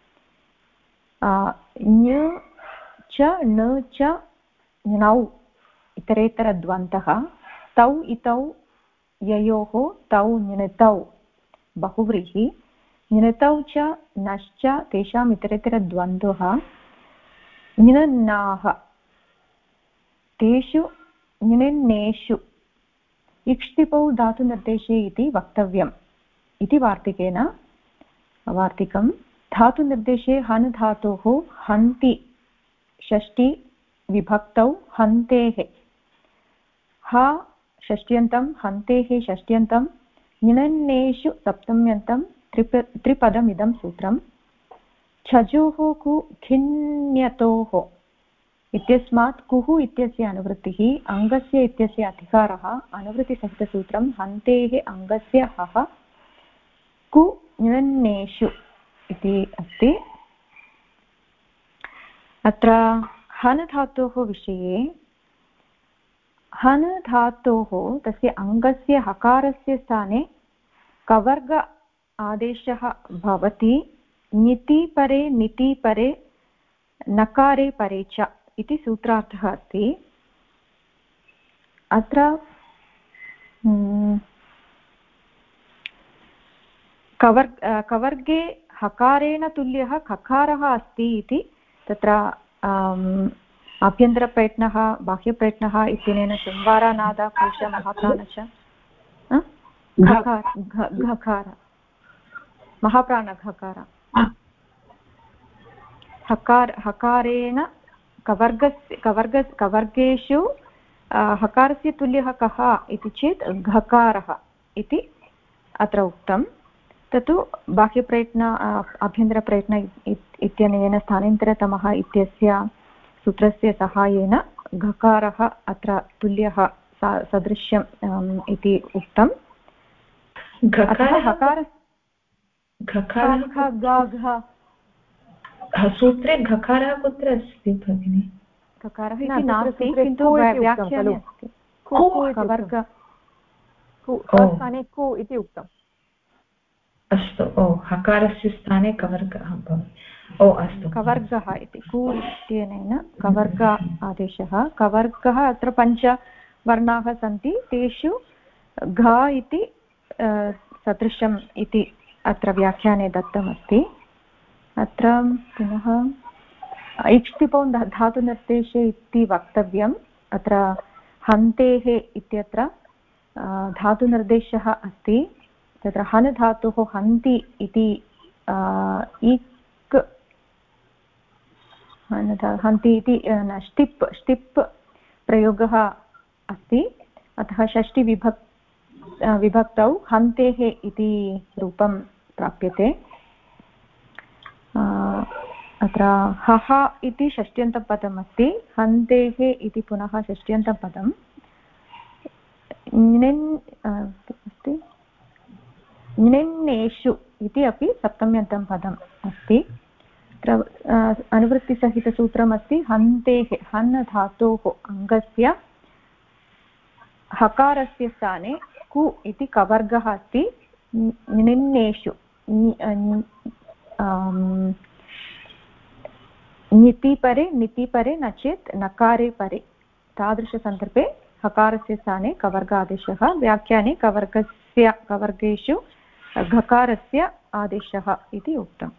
ञ च न च णौ इतरेतरद्वन्द्वः तौ इतौ ययोः तौ ञिणतौ बहुव्रीहि ञिणतौ च नश्च तेषाम् इतरेतरद्वन्द्वः ञिणन्नाः तेषु ञिणन्नेषु इक्ष्टिपौ धातुनिर्देशे इति वक्तव्यम् इति वार्तिकं धातुनिर्देशे हन् धातोः हन्ति षष्ठी विभक्तौ हन्तेः ह षष्ट्यन्तं हन्तेः षष्ट्यन्तं ञिणन्नेषु सप्तम्यन्तं त्रिपदमिदं सूत्रं छजोः कु खिन्यतोः इत्यस्मात् कुः इत्यस्य अनुवृत्तिः अङ्गस्य इत्यस्य अधिकारः अनुवृत्तिसहितसूत्रं हन्तेः अङ्गस्य हः कु ञिणन्नेषु इति अस्ति अत्र हन् धातोः विषये हन् धातोः तस्य अङ्गस्य हकारस्य स्थाने कवर्ग आदेशः भवति ञिति परे निति परे नकारे परे च इति सूत्रार्थः अस्ति अत्र कवर्गे हकारेण तुल्यः खकारः अस्ति इति तत्र आभ्यन्तरप्रयत्नः बाह्यप्रयत्नः इत्यनेन संवारानादाकोश महाप्राण च घकार महाप्राणघकार हकारेण कवर्गेषु हकारस्य तुल्यः कः इति चेत् घकारः इति अत्र उक्तं तत्तु बाह्यप्रयत्न आभ्यन्तरप्रयत्न इत्यनेन स्थानान्तरतमः इत्यस्य सूत्रस्य सहायेन घकारः अत्र तुल्यः सदृश्यम् इति उक्तम् सूत्रे घकारः कुत्र अस्ति भगिनि घकारः इति नास्ति किन्तु व्याख्याने अस्ति स्थाने कु इति उक्तम् अस्तु ओ हकारस्य स्थाने कवर्गः भवति ओ अस्तु कवर्गः इति कु इत्यनेन कवर्ग आदेशः कवर्गः अत्र पञ्चवर्णाः सन्ति तेषु घ इति सदृशम् इति अत्र व्याख्याने दत्तमस्ति अत्र पुनः इक्ष्टिपौ धातुनिर्देशे इति वक्तव्यम् अत्र हन्तेः इत्यत्र धातुनिर्देशः अस्ति तत्र हन् धातुः हन्ति इति हन्ति इति ष्टिप् प्रयोगः अस्ति अतः षष्ठी विभक्तौ हन्तेः इति रूपं प्राप्यते अत्र हः इति षष्ट्यन्तपदमस्ति हन्तेः इति पुनः षष्ट्यन्तपदं ञिणन्नेषु इति अपि सप्तम्यन्तं पदम् अस्ति अत्र अनुवृत्तिसहितसूत्रमस्ति हन्तेः हन् धातोः अङ्गस्य हकारस्य स्थाने कु इति कवर्गः अस्ति ञिणन्नेषु ञिति परे निति परे न चेत् नकारे परे तादृशसन्दर्भे हकारस्य स्थाने कवर्गादेशः व्याख्याने कवर्गेषु घकारस्य आदेशः इति उक्तम्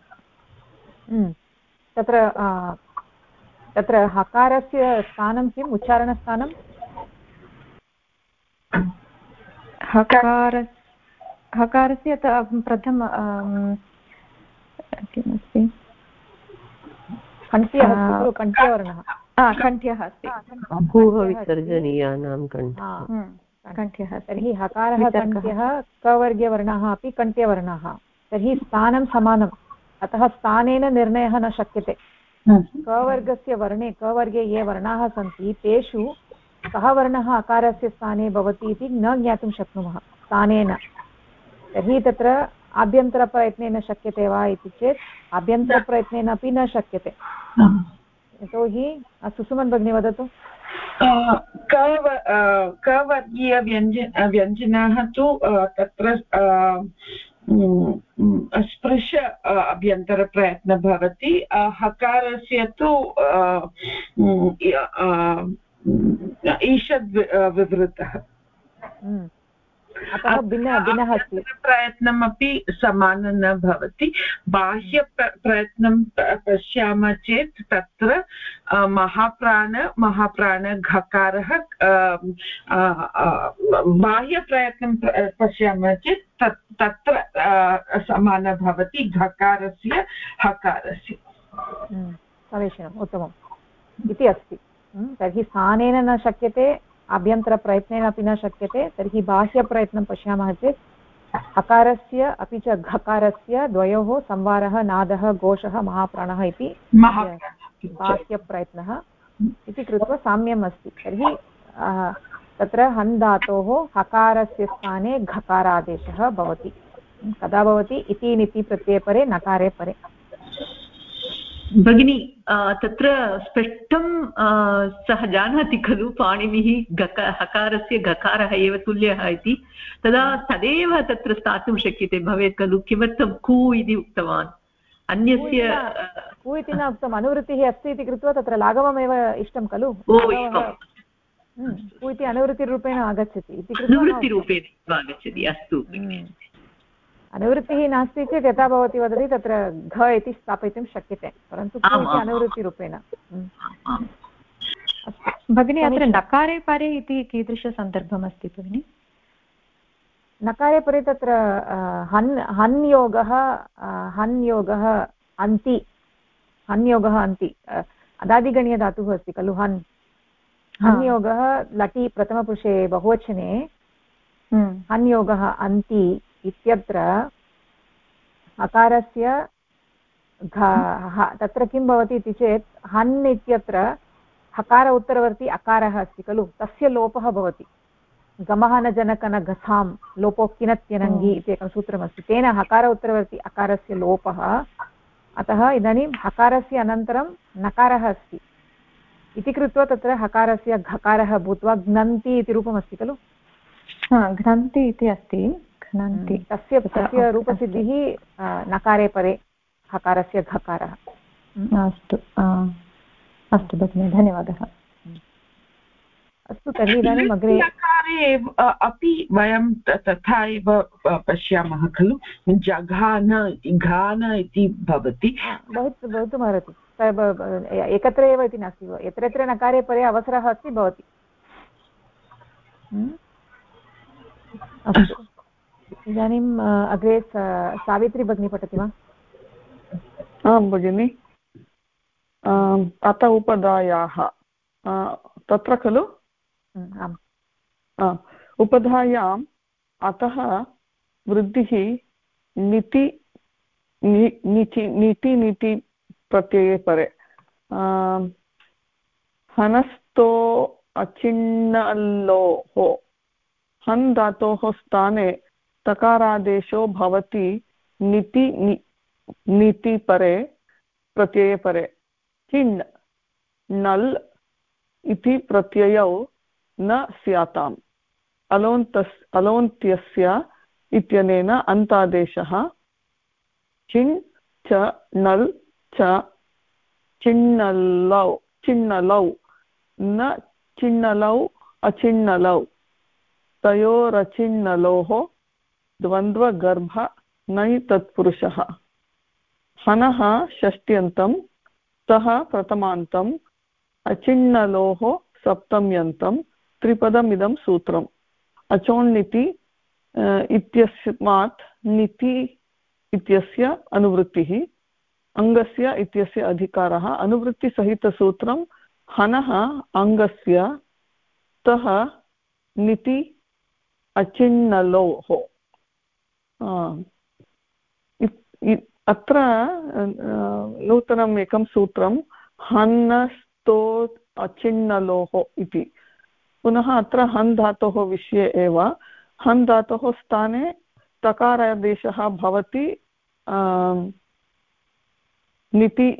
तत्र हकारस्य स्थानं किम् उच्चारणस्थानं हकारस्य प्रथम किमस्ति पञ्चवर्णः कण्ठ्यः अस्ति भूवविसर्जनीयानां कण्ठ्यः। तर्हि हकारः कण्ठ्यः, कवर्गीयवर्णाः अपि कण्ठ्यवर्णाः, तर्हि स्थानं समानम्, अतः स्थानेन निर्णयः न शक्यते। कवर्गस्य वर्णे, कवर्गे ये वर्णाः सन्ति तेषु कः वर्णः अकारस्य स्थाने भवति इति न ज्ञातुं शक्नुमः स्थानेन। तर्हि तत्र आभ्यन्तरप्रयत्नेन शक्यते वा इति चेत् आभ्यन्तरप्रयत्नेन अपि न शक्यते। यतोहि सुसुमन् भगिनी वदतु। कवर्गीयव्यञ्जनाः तु तत्र स्पृश अभ्यन्तरप्रयत्नः भवति, हकारस्य तु ईषद् विवृतः, अतः भिन्नः अस्ति। प्रयत्नमपि समानं न भवति। बाह्यप्रयत्नं पश्यामः चेत् तत्र महाप्राणघकारः, बाह्यप्रयत्नं पश्यामः चेत् तत्र समानं भवति घकारस्य हकारस्य। समीचीनम्, उत्तमम् इति अस्ति। तर्हि स्थानेन न शक्यते, आभ्यन्तरप्रयत्नेन अपि न शक्यते। तर्हि बाह्यप्रयत्नं पश्यामः चेत् हकारस्य अपि च घकारस्य द्वयोः संवारः, नादः, घोषः, महाप्राणः इति बाह्यप्रयत्नः इति कृत्वा साम्यम् अस्ति। तर्हि तत्र हन् धातोः हकारस्य स्थाने घकारादेशः भवति। कदा भवति? इति निति प्रत्यये परे, नकारे परे। भगिनी, तत्र स्पष्टं सः जानाति खलु पाणिनिः हकारस्य घकारः एव तुल्यः इति, तदेव तत्र स्थातुं शक्यते भवेत् खलु। किमर्थं कु इति उक्तवान्? अन्यस्य कु इति न उक्तम्, अनुवृत्तिः अस्ति इति कृत्वा तत्र लाघवमेव इष्टं खलु। कु इति अनुवृत्तिरूपेण आगच्छति इति कृत्वा अनुवृत्तिरूपेण आगच्छति। अस्तु, अनुवृत्तिः नास्ति चेत् यथा भवती वदति तत्र घ इति स्थापयितुं शक्यते, परन्तु कु इति अनुवृत्तिरूपेण। भगिनी, अत्र नकारे परे इति कीदृशसन्दर्भमस्ति भगिनि? नकारे परे तत्र हन्योगः अन्ति, हन्योगः अन्ति अदादिगणीयधातुः अस्ति खलु। हन्योगः लटि प्रथमपुरुषे बहुवचने हन्योगः अन्ति इत्यत्र अकारस्य तत्र किं भवति इति चेत् हन् इत्यत्र हकार उत्तरवर्ती अकारः अस्ति खलु, तस्य लोपः भवति। गमः न जनकन गसां लोपोक्तिनत्यनङ्गी इति एकं सूत्रमस्ति, तेन हकार उत्तरवर्ती अकारस्य लोपः। अतः इदानीं हकारस्य अनन्तरं नकारः अस्ति इति कृत्वा तत्र हकारस्य घकारः भूत्वा घ्नन्ति इति रूपमस्ति खलु। घ्नन्ति इति अस्ति, तस्य रूपसिद्धिः नकारे परे हकारस्य घकारः। अस्तु अस्तु भगिनि, धन्यवादः। अस्तु, तर्हि इदानीम् अग्रे अपि वयं तथा एव पश्यामः खलु। जघान घान इति भवति, भवितुमर्हति। एकत्र एव इति नास्ति, यत्र यत्र नकारे परे अवसरः अस्ति भवति। अस्तु, इदानीम् अग्रे सावित्री भगिनी पठति वा? आं भगिनि। अत उपधायाः तत्र खलु। आम्, उपधायाम् अतः वृद्धिः निति निति प्रत्यये परे। हनस्तो अचिन्नल्लोः, हन् धातोः स्थाने तकारादेशो भवति निति परे प्रत्यये परे। चिन् नल् इति प्रत्ययौ न स्याताम्। अलोन्त्यस्य इत्यनेन अन्तादेशः चिन् च नल् च चिन्नलौ न चिन्नलौ अचिन्नलौ तयोरचिन्नलोः द्वन्द्वगर्भ नै तत्पुरुषः। हनः षष्ट्यन्तं, तः प्रथमान्तम्, अचिन्नलोः सप्तम्यन्तं, त्रिपदमिदं सूत्रम्। अचोन्निति इत्यस्मात् निति इत्यस्य अनुवृत्तिः, अङ्गस्य इत्यस्य अधिकारः। अनुवृत्तिसहितसूत्रं हनः अङ्गस्य तः निति अचिन्नलोः अत्र नूतनम् एकं सूत्रं हन्नस्तो अचिन्नलोः इति पुनः अत्र हन् धातोः विषये एव हन् धातोः स्थाने तकारादेशः भवति निति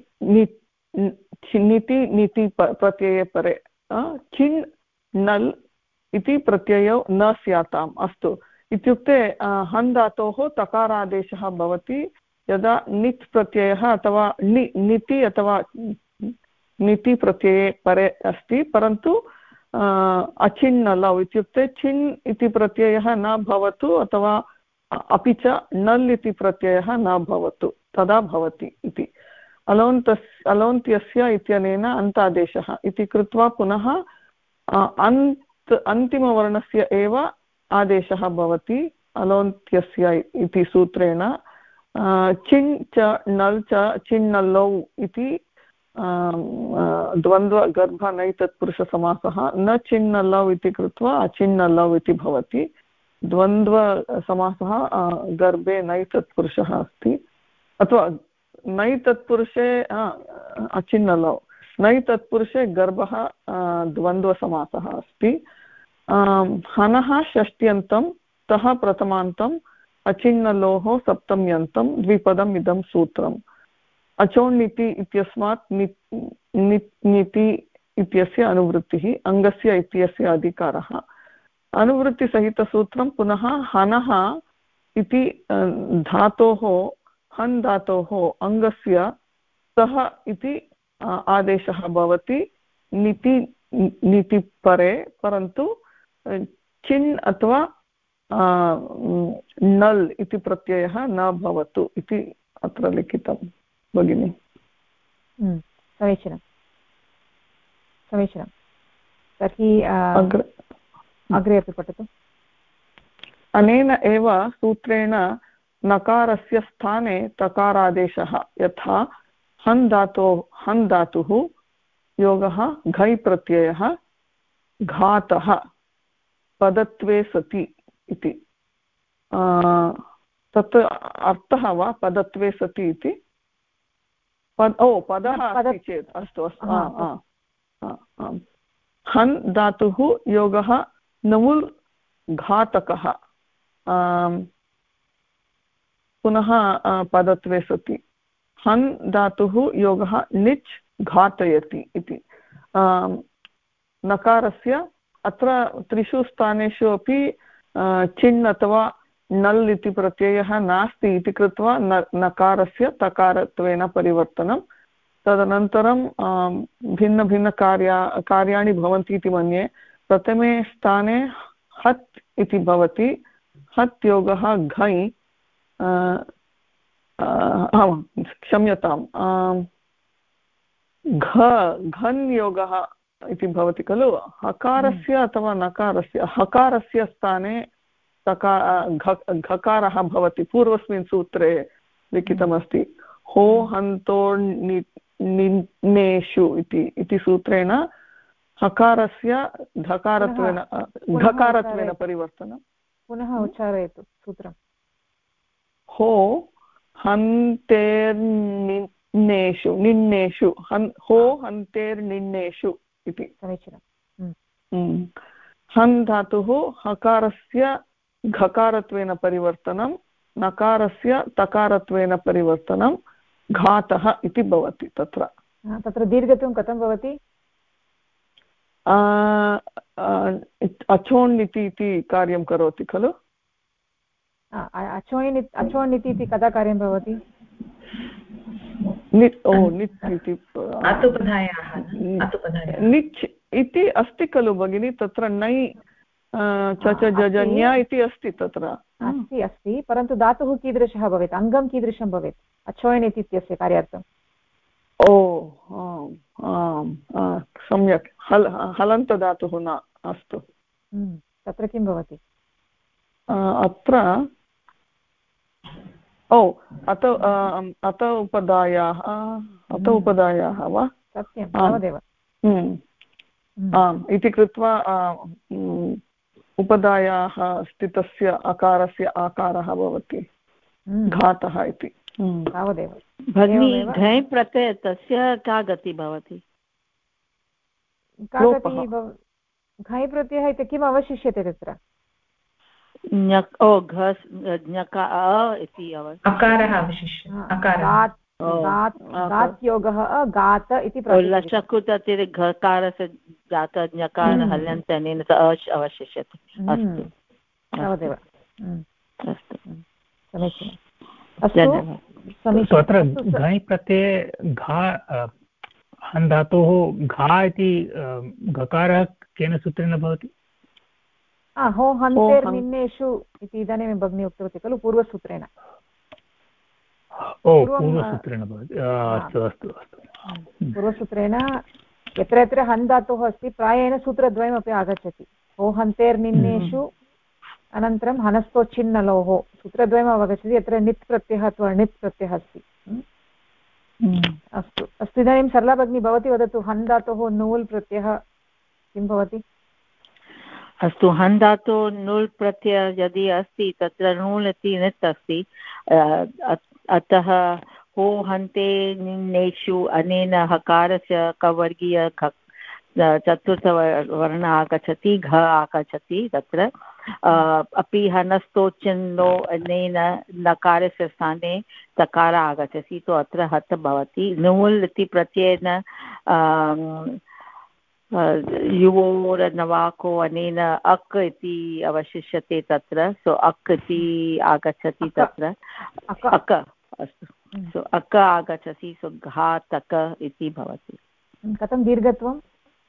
निति प्रत्यये परे चिन् नल् इति प्रत्ययौ न स्याताम् अस्तु इत्युक्ते हन् धातोः तकारादेशः भवति यदा नित् प्रत्ययः अथवा निति अथवा निति प्रत्यये परे अस्ति परन्तु अचिन्नलौ इत्युक्ते चिन् इति प्रत्ययः न भवतु अथवा अपि च नल् इति प्रत्ययः न भवतु तदा भवति इति अलोन्त्यस्य इत्यनेन अन्तादेशः इति कृत्वा पुनः अन्तिमवर्णस्य एव आदेशः भवति अलोन्त्यस्य इति सूत्रेण चिन् च नल् च चिन्नल्लौ इति द्वन्द्वगर्भनैतत्पुरुषसमासः न चिन्नल्लौ इति कृत्वा अचिन्नल्लौ इति भवति द्वन्द्वसमासः गर्भे नैतत्पुरुषः अस्ति अथवा नैतत्पुरुषे अचिन्नलौ नैतत्पुरुषे गर्भः द्वन्द्वसमासः अस्ति हनः षष्ट्यन्तं तः प्रथमान्तम् अचिन्नलोः सप्तम्यन्तं द्विपदम् इदं सूत्रम् अचोण्निति इत्यस्मात् निति इत्यस्य अनुवृत्तिः अङ्गस्य इत्यस्य अधिकारः अनुवृत्तिसहितसूत्रं पुनः हनः इति धातोः हन् धातोः अङ्गस्य सः इति आदेशः भवति निति परे परन्तु चिन् अथवा नल् इति प्रत्ययः न भवतु इति अत्र लिखितं भगिनि समीचीनं समीचीनं तर्हि अग्रे अपि पठतु अनेन एव सूत्रेण नकारस्य स्थाने तकारादेशः यथा हन् धातुः योगः घै प्रत्ययः घातः पदत्वे सति इति तत् अर्थः वा पदत्वे सति इति पदः अस्ति चेत् अस्तु अस्तु हन् धातुः योगः नवुल् घातकः पुनः पदत्वे सति हन् धातुः योगः निच् घातयति इति नकारस्य अत्र त्रिषु स्थानेषु अपि चिन् अथवा नल् इति प्रत्ययः नास्ति इति कृत्वा नकारस्य तकारत्वेन परिवर्तनं तदनन्तरं भिन्नभिन्नकार्याणि भवन्ति इति मन्ये प्रथमे स्थाने हत् इति भवति हत् योगः घञ् क्षम्यतां घन् योगः इति भवति खलु हकारस्य अथवा नकारस्य हकारस्य स्थाने घकारः भवति पूर्वस्मिन् सूत्रे लिखितमस्ति हो हन्तो निन्नेषु इति सूत्रेण हकारस्य घकारत्वेन परिवर्तनं पुनः उच्चारयतु सूत्रं हो हन्तेर्निन्नेषु निन्नेषु हो हन्तेर्निन्नेषु इति समीचीनं हन् धातुः हकारस्य घकारत्वेन परिवर्तनं नकारस्य तकारत्वेन परिवर्तनं घातः इति भवति तत्र दीर्घत्वं कथं भवति अचोण् इति कार्यं करोति खलु अचोण् इति कदा कार्यं भवति निच् इति अस्ति खलु भगिनी तत्र नै चजन्या इति अस्ति तत्र अस्ति परन्तु धातुः कीदृशः भवेत् अङ्गं कीदृशं भवेत् अचोयन् इत्यस्य कार्यार्थम् सम्यक् हलन्तधातुः न अस्तु तत्र किं भवति अत्र अत उपदायाः वा सत्यं तावदेव आम् इति कृत्वा उपधायाः स्थितस्य अकारस्य आकारः भवति घातः इति। तावदेव भगिनी घञ् प्रत्यय तस्य का गतिः भवति? घञ् प्रत्ययः इति किम् अवशिष्यते तत्र? अकारः अवशिष्यते। गात्योगः गात इति लशकुतति घकारस्य जात ज्ञकार हल्यन्त अनेन अवशिष्यते। अस्तु तावदेव अस्तु समीचीनम्। अत्र घञ् प्रत्यये घा हन् धातोः घा इति घकारः केन सूत्रेण भवति? हो हन्तेर्निन्नेषु इति इदानीं भगिनी उक्तवती खलु पूर्वसूत्रेण। पूर्वसूत्रेण भवति। अस्तु अस्तु अस्तु। पूर्वसूत्रेण यत्र यत्र हन् धातुः अस्ति प्रायेण सूत्रद्वयमपि आगच्छति। हो हन्तेर्निन्नेषु अनन्तरं हनस्तोच्छिन्नलोः सूत्रद्वयम् अवगच्छति यत्र नित् प्रत्ययः अथवा णित् प्रत्ययः अस्ति। अस्तु अस्तु इदानीं सरला भगिनी भवती वदतु हन् धातोः नूल् प्रत्ययः किं भवति? अस्तु हन् धातु नूल् प्रत्यय यदि अस्ति तत्र नूल् इति नित् अस्ति अतः हो हन्ते निन्नेषु अनेन हकारस्य कवर्गीय चतुर्थवर्ण आगच्छति घ आगच्छति तत्र अपि हनस्तोचिन्नो अनेन नकारस्य स्थाने तकार आगच्छति तो अत्र हत् भवति। नूल् इति प्रत्ययेन युवोरनवाको अनेन अक् इति अवशिष्यते तत्र सो अक् इति आगच्छति तत्र अक अस्तु सो अक आगच्छति सो घातक इति भवति। कथं दीर्घत्वं?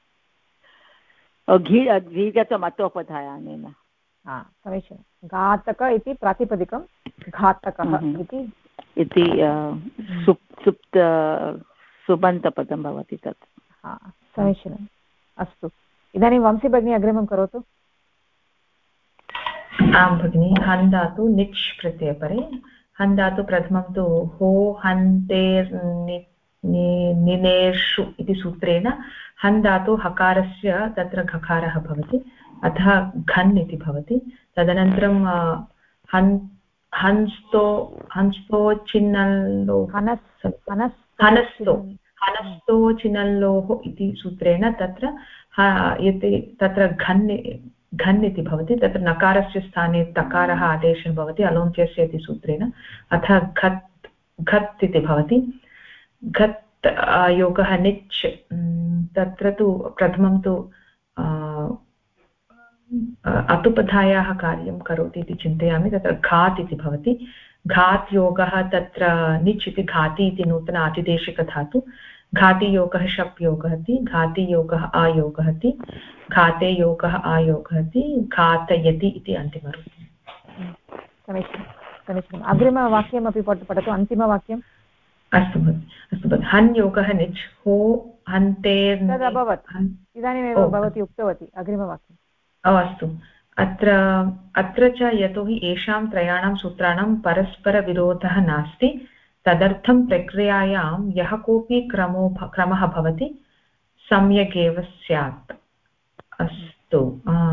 दीर्घत्वम् अतोपधायानेन। समीचीनं। घातक इति प्रातिपदिकं घातकः इति सुप्त सुबन्तपदं भवति तत्। समीचीनम्। अस्तु इदानीं वंशी भगिनी अग्रिमं करोतु। आं भगिनि हन् धातु निच् प्रत्ययपरे हन् धातु प्रथमं तु हो हन्तेर्निनेषु इति सूत्रेण हन् धातु हकारस्य तत्र घकारः भवति अतः घन् इति भवति। तदनन्तरं हनस्तो चिनल्लोः इति सूत्रेण तत्र तत्र घन् इति भवति तत्र नकारस्य स्थाने तकारः आदेशः भवति अलोन्त्यस्य इति सूत्रेण अतः घत् इति भवति। घत् योगः निच् तत्र तु प्रथमं तु अतुपधायाः कार्यं करोति इति चिन्तयामि तत्र घात् इति भवति। घात् योगः तत्र निच् इति घाति इति नूतन आतिदेशिकधातु घाति योगः शप् योगः इति घाति योगः आयोगः इति घाते योगः आयोगः इति घातयति इति अन्तिमरूपम्। समीचीनं समीचीनम्। अग्रिमवाक्यमपि पठतु अन्तिमवाक्यम्। अस्तु भगिनि हन् योगः निच् हो हन्तेर् तदभवत् इदानीमेव भवती उक्तवती अग्रिमवाक्यम्। अस्तु अत्र च यतोहि येषां त्रयाणां सूत्राणां परस्परविरोधः नास्ति तदर्थं प्रक्रियायां यः कोऽपि क्रमः भवति सम्यगेव स्यात्। अस्तु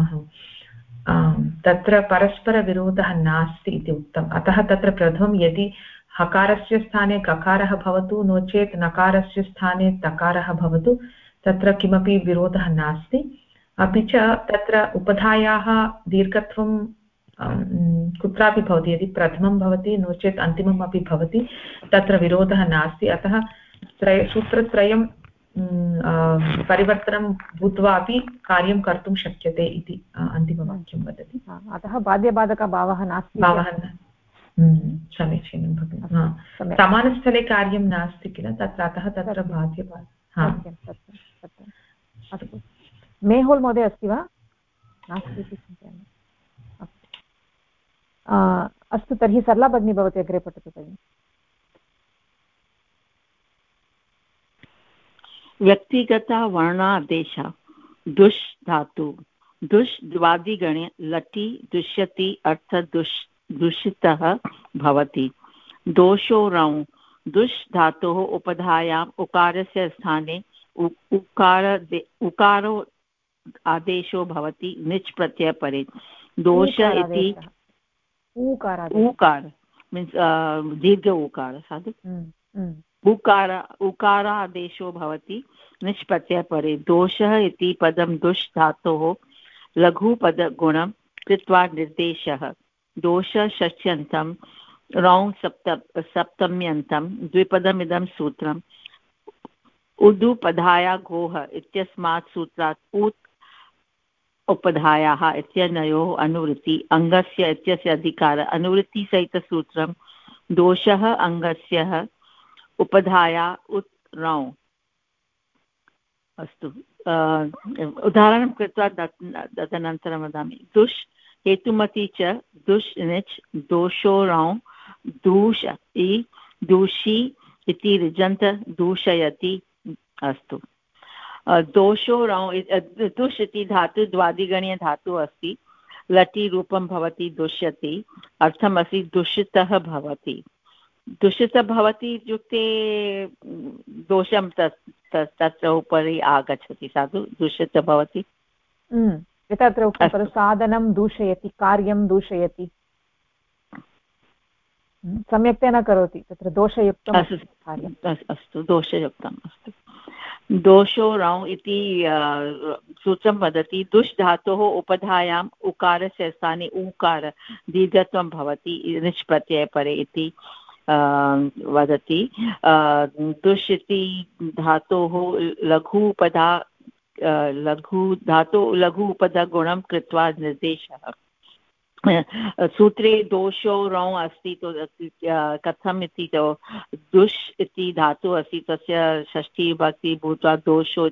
तत्र परस्परविरोधः नास्ति इति उक्तम् अतः तत्र प्रथमं यदि हकारस्य स्थाने गकारः भवतु नो चेत् नकारस्य स्थाने तकारः भवतु तत्र किमपि विरोधः नास्ति। अपि च तत्र उपधायाः दीर्घत्वं कुत्रापि भवति यदि प्रथमं भवति नो चेत् अन्तिमम् अपि भवति तत्र विरोधः नास्ति अतः सूत्रत्रयं परिवर्तनं भूत्वा अपि कार्यं कर्तुं शक्यते इति अन्तिमवाक्यं वदति। अतः बाध्यबाधकभावः नास्ति। समीचीनं भगिनि। समानस्थले कार्यं नास्ति किल तत्र अतः तत्र अस्तु मेहुल् महोदय अस्ति वा? नास्ति इति चिन्तयामि। अस्तु तर्हि सरला भगिनी भवती अग्रे पठतु भगिनि। व्यक्तिगता वर्णादेशः दुष् धातु दुष् द्वादिगणे लटि दुष्यति अर्थ दूषितः भवति। दोषो रौ दुष् धातोः उपधायाम् उकारस्य स्थाने उकारो आदेशो भवति निच् प्रत्ययपरे दोष इति ऊकार मीन्स् दीर्घ उकार साधु उकारादेशो भवति निच् प्रत्ययपरे दोषः इति पदं दुष् धातोः लघुपदगुणं कृत्वा निर्देशः दोष षष्ट्यन्तं रौं सप्तम्यन्तं द्विपदमिदं सूत्रम् उदुपधाया गोः इत्यस्मात् सूत्रात् उत् उपधायाः इत्यनयोः अनुवृत्ति अङ्गस्य इत्यस्य अधिकार अनुवृत्तिसहितसूत्रं दोषः अङ्गस्य उपधाया उत् रौ अस्तु उदाहरणं कृत्वा तदनन्तरं वदामि दुष् हेतुमति च दुष् निच् दोषो रौ दूष इ दूषी इति ऋजन्त दूषयति अस्तु दोषो रौ दुष् इति धातु द्वादिगणीय धातु अस्ति लटि रूपं भवति दुष्यति अर्थमस्ति दूषितः भवति दूषितः भवति इत्युक्ते दोषं तत्र उपरि आगच्छति साधु दूषितः भवति तत्र उक्तं साधनं दूषयति कार्यं दूषयति सम्यक्तया न करोति तत्र दोषयुक्तम् अस्तु दोषयुक्तम् अस्तु दोषो रौ इति सूत्रं वदति दुष् धातोः उपधायाम् उकारस्य स्थाने ऊकार दीर्घत्वं भवति निच् प्रत्ययपरे इति वदति दुष् इति धातोः लघु उपधागुणं कृत्वा निर्देशः सूत्रे दोषो रौ अस्ति तो कथम् इति तो दुष् इति धातु अस्ति तस्य षष्ठी विभक्ति भूत्वा दोषो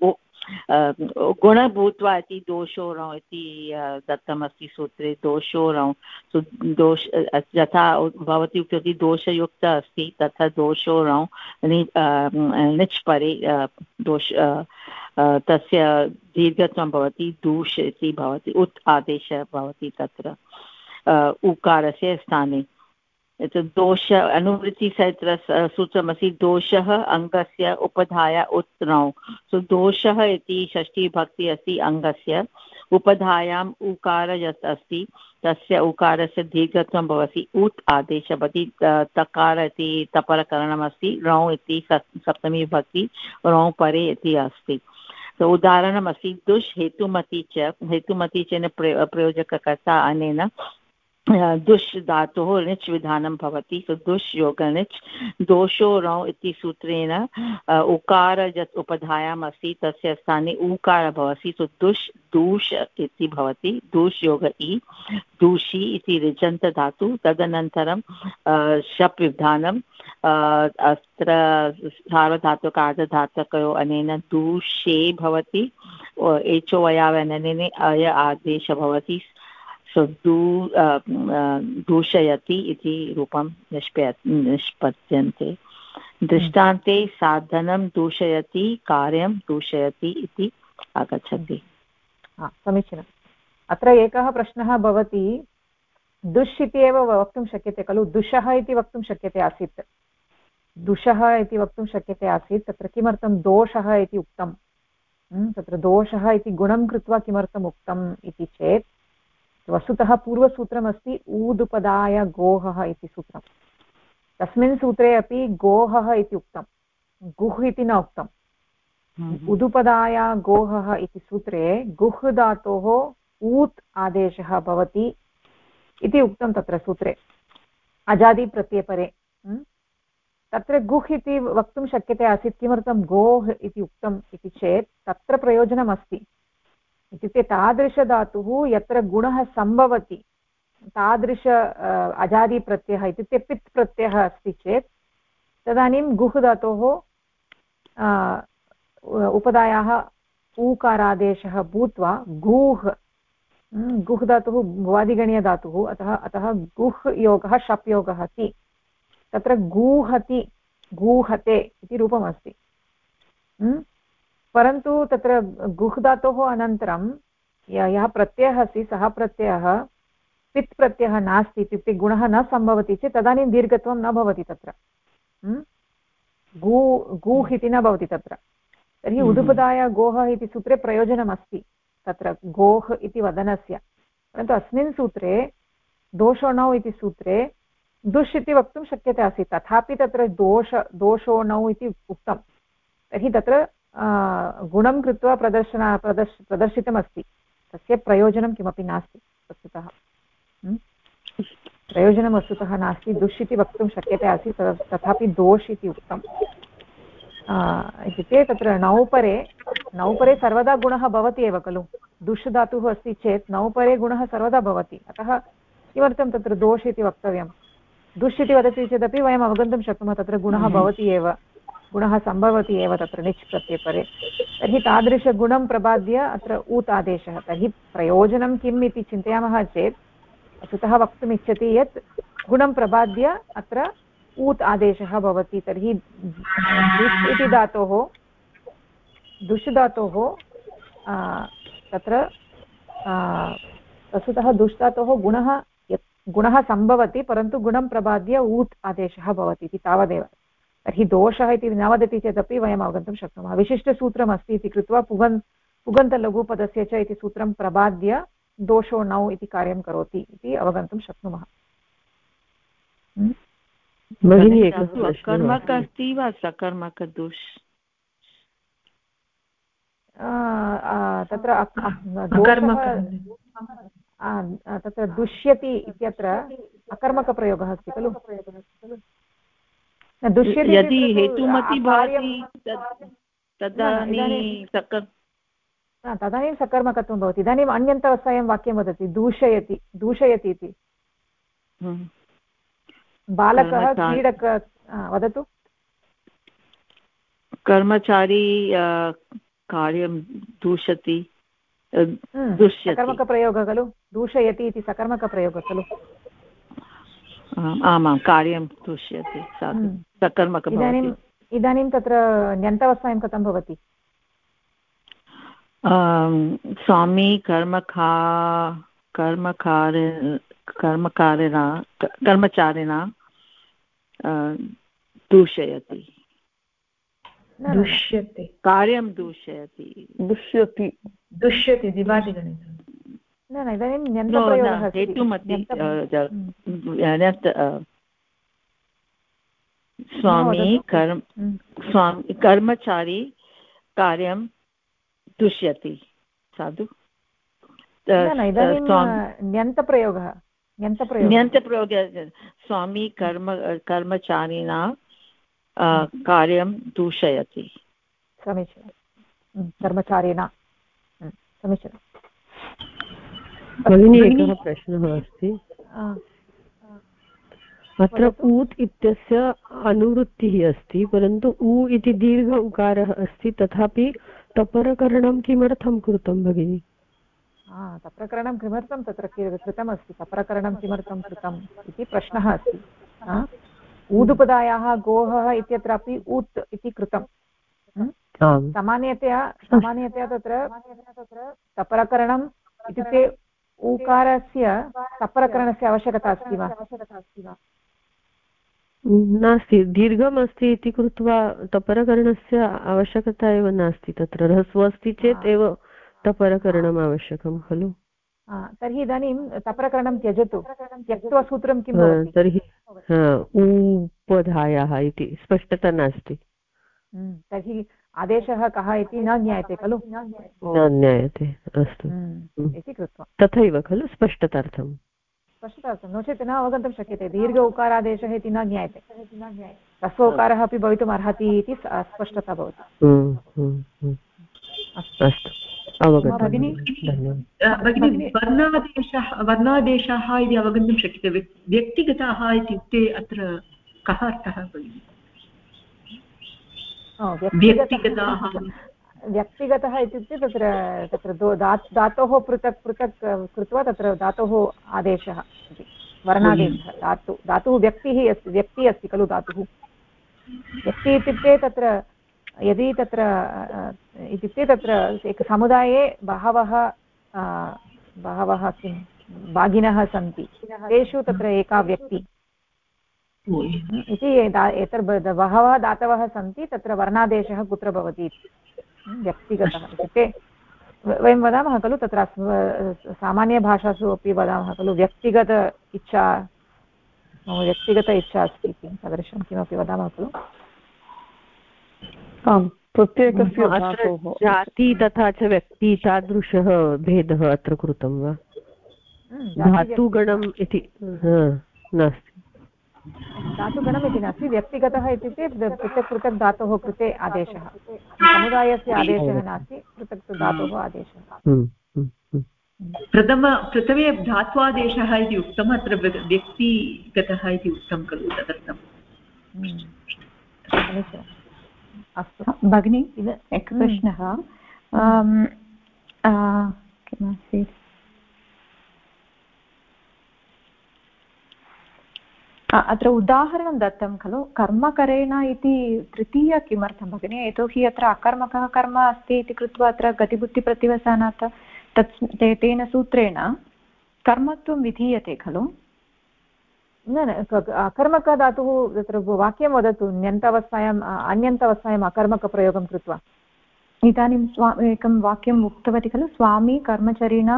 गुण भूत्वा इति दोषो रौ इति दत्तमस्ति सूत्रे दोषो रौ दोष यथा भवती उक्तवती दोषयुक्त अस्ति तथा दोषो रौ निच् परे दोष तस्य दीर्घत्वं भवति दूष इति भवति उत् आदेशः भवति तत्र उकारस्य स्थाने दोष अनुवृत्तिसहित सूत्रमस्ति दोषः अङ्गस्य उपधाया उत् रौ सो दोषः इति षष्ठी विभक्ति अस्ति अङ्गस्य उपधायाम् उकार यत् अस्ति तस्य उकारस्य दीर्घत्वं भवति उत् आदेशः भवति तकार इति तपरकरणमस्ति रौ इति सप्तमी विभक्ति रौ परे इति अस्ति तो उदाहरणमस्ति दुष् हेतुमति च प्रयोजककर्ता अनेन दुष् धातोः निच् विधानं भवति सो दुष् योग निच् दोषो रौ इति सूत्रेण उकार यत् उपधायाम् अस्ति तस्य स्थाने ऊकार भवति सो दुष् दूष इति भवति दूष् योग इ दूषी इति ऋजन्त धातु तदनन्तरं शप् विधानम् अत्र सार्वधातुक आर्धधातुकयोः अनेन दूषे भवति एचो अयावनेन अय आदेशः भवति सो दूषयति इति रूपं निष्पद्यन्ते दृष्टान्ते साधनं दूषयति कार्यं दूषयति इति आगच्छति समीचीनम् अत्र एकः प्रश्नः भवति दुष् इति एव वक्तुं शक्यते खलु दुषः इति वक्तुं शक्यते आसीत् दुषः इति वक्तुं शक्यते आसीत् तत्र किमर्थं दोषः इति उक्तं तत्र दोषः इति गुणं कृत्वा किमर्थम् उक्तम् इति चेत् वस्तुतः पूर्वसूत्रमस्ति ऊदुपदाय गोहः इति सूत्रं तस्मिन् सूत्रे अपि गोहः इति उक्तं गुह् इति न उक्तम् उदुपदाय गोहः इति सूत्रे गुह् धातोः ऊत् आदेशः भवति इति उक्तं तत्र सूत्रे अजादिप्रत्ययपरे तत्र गुह् इति वक्तुं शक्यते आसीत् किमर्थं गोः इति उक्तम् इति चेत् तत्र प्रयोजनमस्ति इत्युक्ते तादृशधातुः यत्र गुणः सम्भवति तादृश अजादिप्रत्ययः इत्युक्ते पित् प्रत्ययः अस्ति चेत् तदानीं गुह् धातोः उपधायाः ऊकारादेशः भूत्वा गुह् गुह् धातुः भुवादिगणीयधातुः अतः गुह् योगः शप् योगः ति तत्र गूहति गूहते इति रूपमस्ति परन्तु तत्र गुह् धातोः अनन्तरं यः प्रत्ययः अस्ति सः प्रत्ययः पित् प्रत्ययः नास्ति इत्युक्ते गुणः न सम्भवति चेत् तदानीं दीर्घत्वं न भवति तत्र गूह् इति न भवति तत्र तर्हि उदुपदाय गोः इति सूत्रे प्रयोजनमस्ति तत्र गोः इति वदनस्य, परन्तु अस्मिन् सूत्रे दोषोणौ इति सूत्रे दुष् इति वक्तुं शक्यते आसीत्, तथापि तत्र दोषोणौ इति उक्तं। तर्हि तत्र गुणं कृत्वा प्रदर्शितमस्ति, तस्य प्रयोजनं किमपि नास्ति वस्तुतः। प्रयोजनं वस्तुतः नास्ति, दुष् इति वक्तुं शक्यते आसीत्, तथापि दोष् इति उक्तम्। इत्युक्ते तत्र नौपरे सर्वदा गुणः भवति एव खलु, दुष् धातुः अस्ति चेत् नौपरे गुणः सर्वदा भवति, अतः किमर्थं तत्र दोष इति वक्तव्यं। दुष् इति वदति चेदपि वयम् अवगन्तुं शक्नुमः तत्र गुणः भवति एव, गुणः सम्भवति एव तत्र निच् प्रत्ययपरे। तर्हि तादृशगुणं प्रबाद्य अत्र ऊत् आदेशः। तर्हि प्रयोजनं किम् इति चिन्तयामः चेत् वस्तुतः वक्तुम् इच्छति यत् गुणं प्रबाद्य अत्र ऊत् आदेशः भवति। तर्हि दुष् इति धातोः तत्र वस्तुतः दुष् धातोः गुणः सम्भवति, परन्तु गुणं प्रबाद्य ऊत् आदेशः भवति इति तावदेव। तर्हि दोषः इति न वदति चेदपि वयम् अवगन्तुं शक्नुमः। विशिष्टसूत्रमस्ति इति कृत्वा पुगन्तलघुपदस्य च इति सूत्रं प्रबाद्य दोषो नौ इति कार्यं करोति इति अवगन्तुं शक्नुमः। कर्मक अस्ति वा सकर्मकदुष्? तत्र तत्र दुष्यति इत्यत्र अकर्मकप्रयोगः अस्ति खलु। दुष्यति यदि हेतुमति भवति तदानीं सकर्मकत्वं भवति। इदानीम् अन्यन्तवस्थायां वाक्यं वदति दूषयति इति। बालकः क्रीडक वदतु। कर्मचारी कार्यं दूषति, सकर्मकप्रयोगः खलु, दूषयति इति सकर्मकप्रयोगः खलु। आमां, कार्यं दूष्यति सकर्मक। इदानीं तत्र ण्यन्तवस्थायां कथं भवति? स्वामी कर्मचारिणा दूषयति, दुष्यते, कार्यं दूषयति, दुष्यति दिवादिगणे। न इदानीं ण्यन्तप्रयोगः हेतुमति स्वामी कर्मचारी कार्यं दुष्यति साधु। ण्यन्तप्रयोगः स्वामी कर्मचारिणा कार्यं दूषयति। समीचीनं, कर्मचारिणा समीचीनं। भगिनी, एकः प्रश्नः अस्ति। अत्र ऊत् इत्यस्य अनुवृत्तिः अस्ति, परन्तु उ इति दीर्घ उकारः अस्ति, तथापि तपरकरणं किमर्थं कृतं भगिनी? तप्रकरणं किमर्थं तत्र कृतमस्ति, तप्रकरणं किमर्थं कृतम् इति प्रश्नः अस्ति। ऊदुपदायाः गोः इत्यत्रापि ऊत् इति कृतं। सामान्यतया तत्र तपरकरणम् इत्युक्ते ऊकारस्य तपरकरणस्य आवश्यकता अस्ति वा? नास्ति, दीर्घम् अस्ति इति कृत्वा तपरकरणस्य आवश्यकता एव नास्ति। तत्र ह्रस्वः अस्ति चेत् एव तपरकरणम् आवश्यकं खलु। तर्हि इदानीं तपरकरणं त्यजतु, त्यक्त्वा सूत्रं किं भवति? तर्हि उपधायाः इति स्पष्टता नास्ति। तर्हि आदेशः कः इति न ज्ञायते खलु। न ज्ञायते, अस्तु इति कृत्वा तथैव खलु स्पष्टतार्थं, नो चेत् न अवगन्तुं शक्यते। दीर्घ उकारादेशः इति न ज्ञायते, ह्रस्व उकारः अपि भवितुम् अर्हति इति स्पष्टता भवति। अस्तु, अवगतं। भगिनी, वर्णादेशाः इति अवगन्तुं शक्यते। व्यक्तिगताः इत्युक्ते अत्र कः अर्थः भगिनि? व्यक्तिगतः इत्युक्ते तत्र धातोः पृथक् कृत्वा तत्र धातोः आदेशः इति वर्णादेशः। धातुः व्यक्तिः अस्ति खलु। धातुः व्यक्ति इत्युक्ते तत्र यदि तत्र एकसमुदाये बहवः किं भागिनः सन्ति, तेषु तत्र एका व्यक्ति इति बहवः दातवः सन्ति, तत्र वर्णादेशः कुत्र भवति? व्यक्तिगतः इत्युक्ते वयं वदामः खलु तत्र सामान्यभाषासु अपि वदामः खलु व्यक्तिगत इच्छा, मम व्यक्तिगत इच्छा अस्ति इति तादृशं किमपि वदामः खलु। आम्, प्रत्येकस्य अत्र जाति तथा च व्यक्ति तादृशः भेदः अत्र कृतं वा? धातुगणम् इति नास्ति, धातुगणम् इति नास्ति, व्यक्तिगतः इत्युक्ते पृथक् पृथक् धातोः कृते आदेशः, समुदायस्य आदेशः नास्ति, पृथक् धातोः आदेशः। प्रथमे धात्वादेशः इति उक्तम्, अत्र व्यक्तिगतः इति उक्तं खलु, तदर्थं। समीचीनम्। अस्तु भगिनी, एकः प्रश्नः किमासीत्? अत्र उदाहरणं दत्तं खलु कर्मकरेण इति तृतीय किमर्थं भगिनि? यतोहि अत्र अकर्मकः कर्म अस्ति इति कृत्वा अत्र गतिबुद्धिप्रतिवसानात् तेन सूत्रेण कर्मत्वं विधीयते खलु। न अकर्मकधातुः तत्र वाक्यं वदतु, ण्यन्तावस्थायाम् अन्यन्तावस्थायाम् अकर्मकप्रयोगं कृत्वा। इदानीं एकं वाक्यम् उक्तवती खलु, स्वामी कर्मचरिणा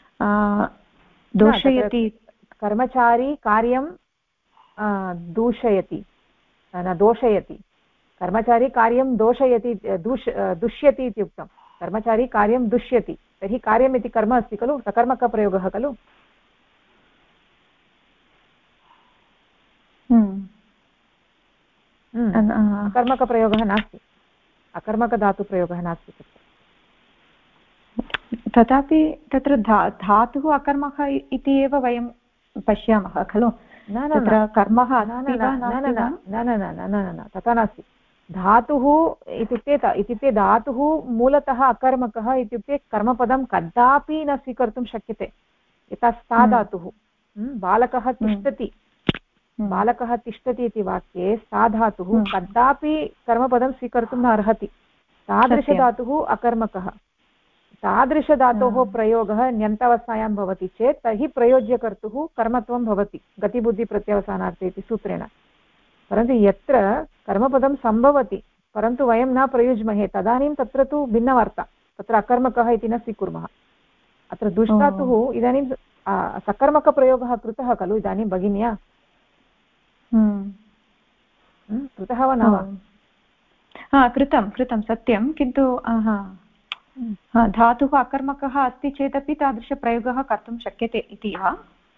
दोषयति, कर्मचारी कार्यं दूषयति न दोषयति, कर्मचारी कार्यं दोषयति दुष्यति इति उक्तं, कर्मचारी कार्यं दुष्यति, तर्हि कार्यम् इति कर्म अस्ति खलु, सकर्मकप्रयोगः खलु। अकर्मकप्रयोगः नास्ति, अकर्मकधातुप्रयोगः नास्ति तत्र। तथापि तत्र धातुः अकर्मकः इति एव वयं पश्यामः खलु। तत्र कर्मः न तथा नास्ति। धातुः इत्युक्ते धातुः मूलतः अकर्मकः इत्युक्ते कर्मपदं कदापि न स्वीकर्तुं शक्यते। यथा सा धातुः, बालकः तिष्ठति, बालकः तिष्ठति इति वाक्ये सा धातुः कदापि कर्मपदं स्वीकर्तुं न अर्हति, तादृशधातुः अकर्मकः। तादृशधातोः प्रयोगः ण्यन्तावस्थायां भवति चेत् तर्हि प्रयोज्यकर्तुः कर्मत्वं भवति गतिबुद्धिप्रत्यवसानार्थे इति सूत्रेण। परन्तु यत्र कर्मपदं सम्भवति परन्तु वयं न प्रयुज्महे तदानीं तत्र तु भिन्नवार्ता, तत्र अकर्मकः इति न स्वीकुर्मः। अत्र दुष्धातुः इदानीं सकर्मकप्रयोगः कृतः खलु इदानीं भगिन्या, कृतः वा न वा? कृतं सत्यं, किन्तु धातुः अकर्मकः अस्ति चेदपि तादृशप्रयोगः कर्तुं शक्यते इति वा?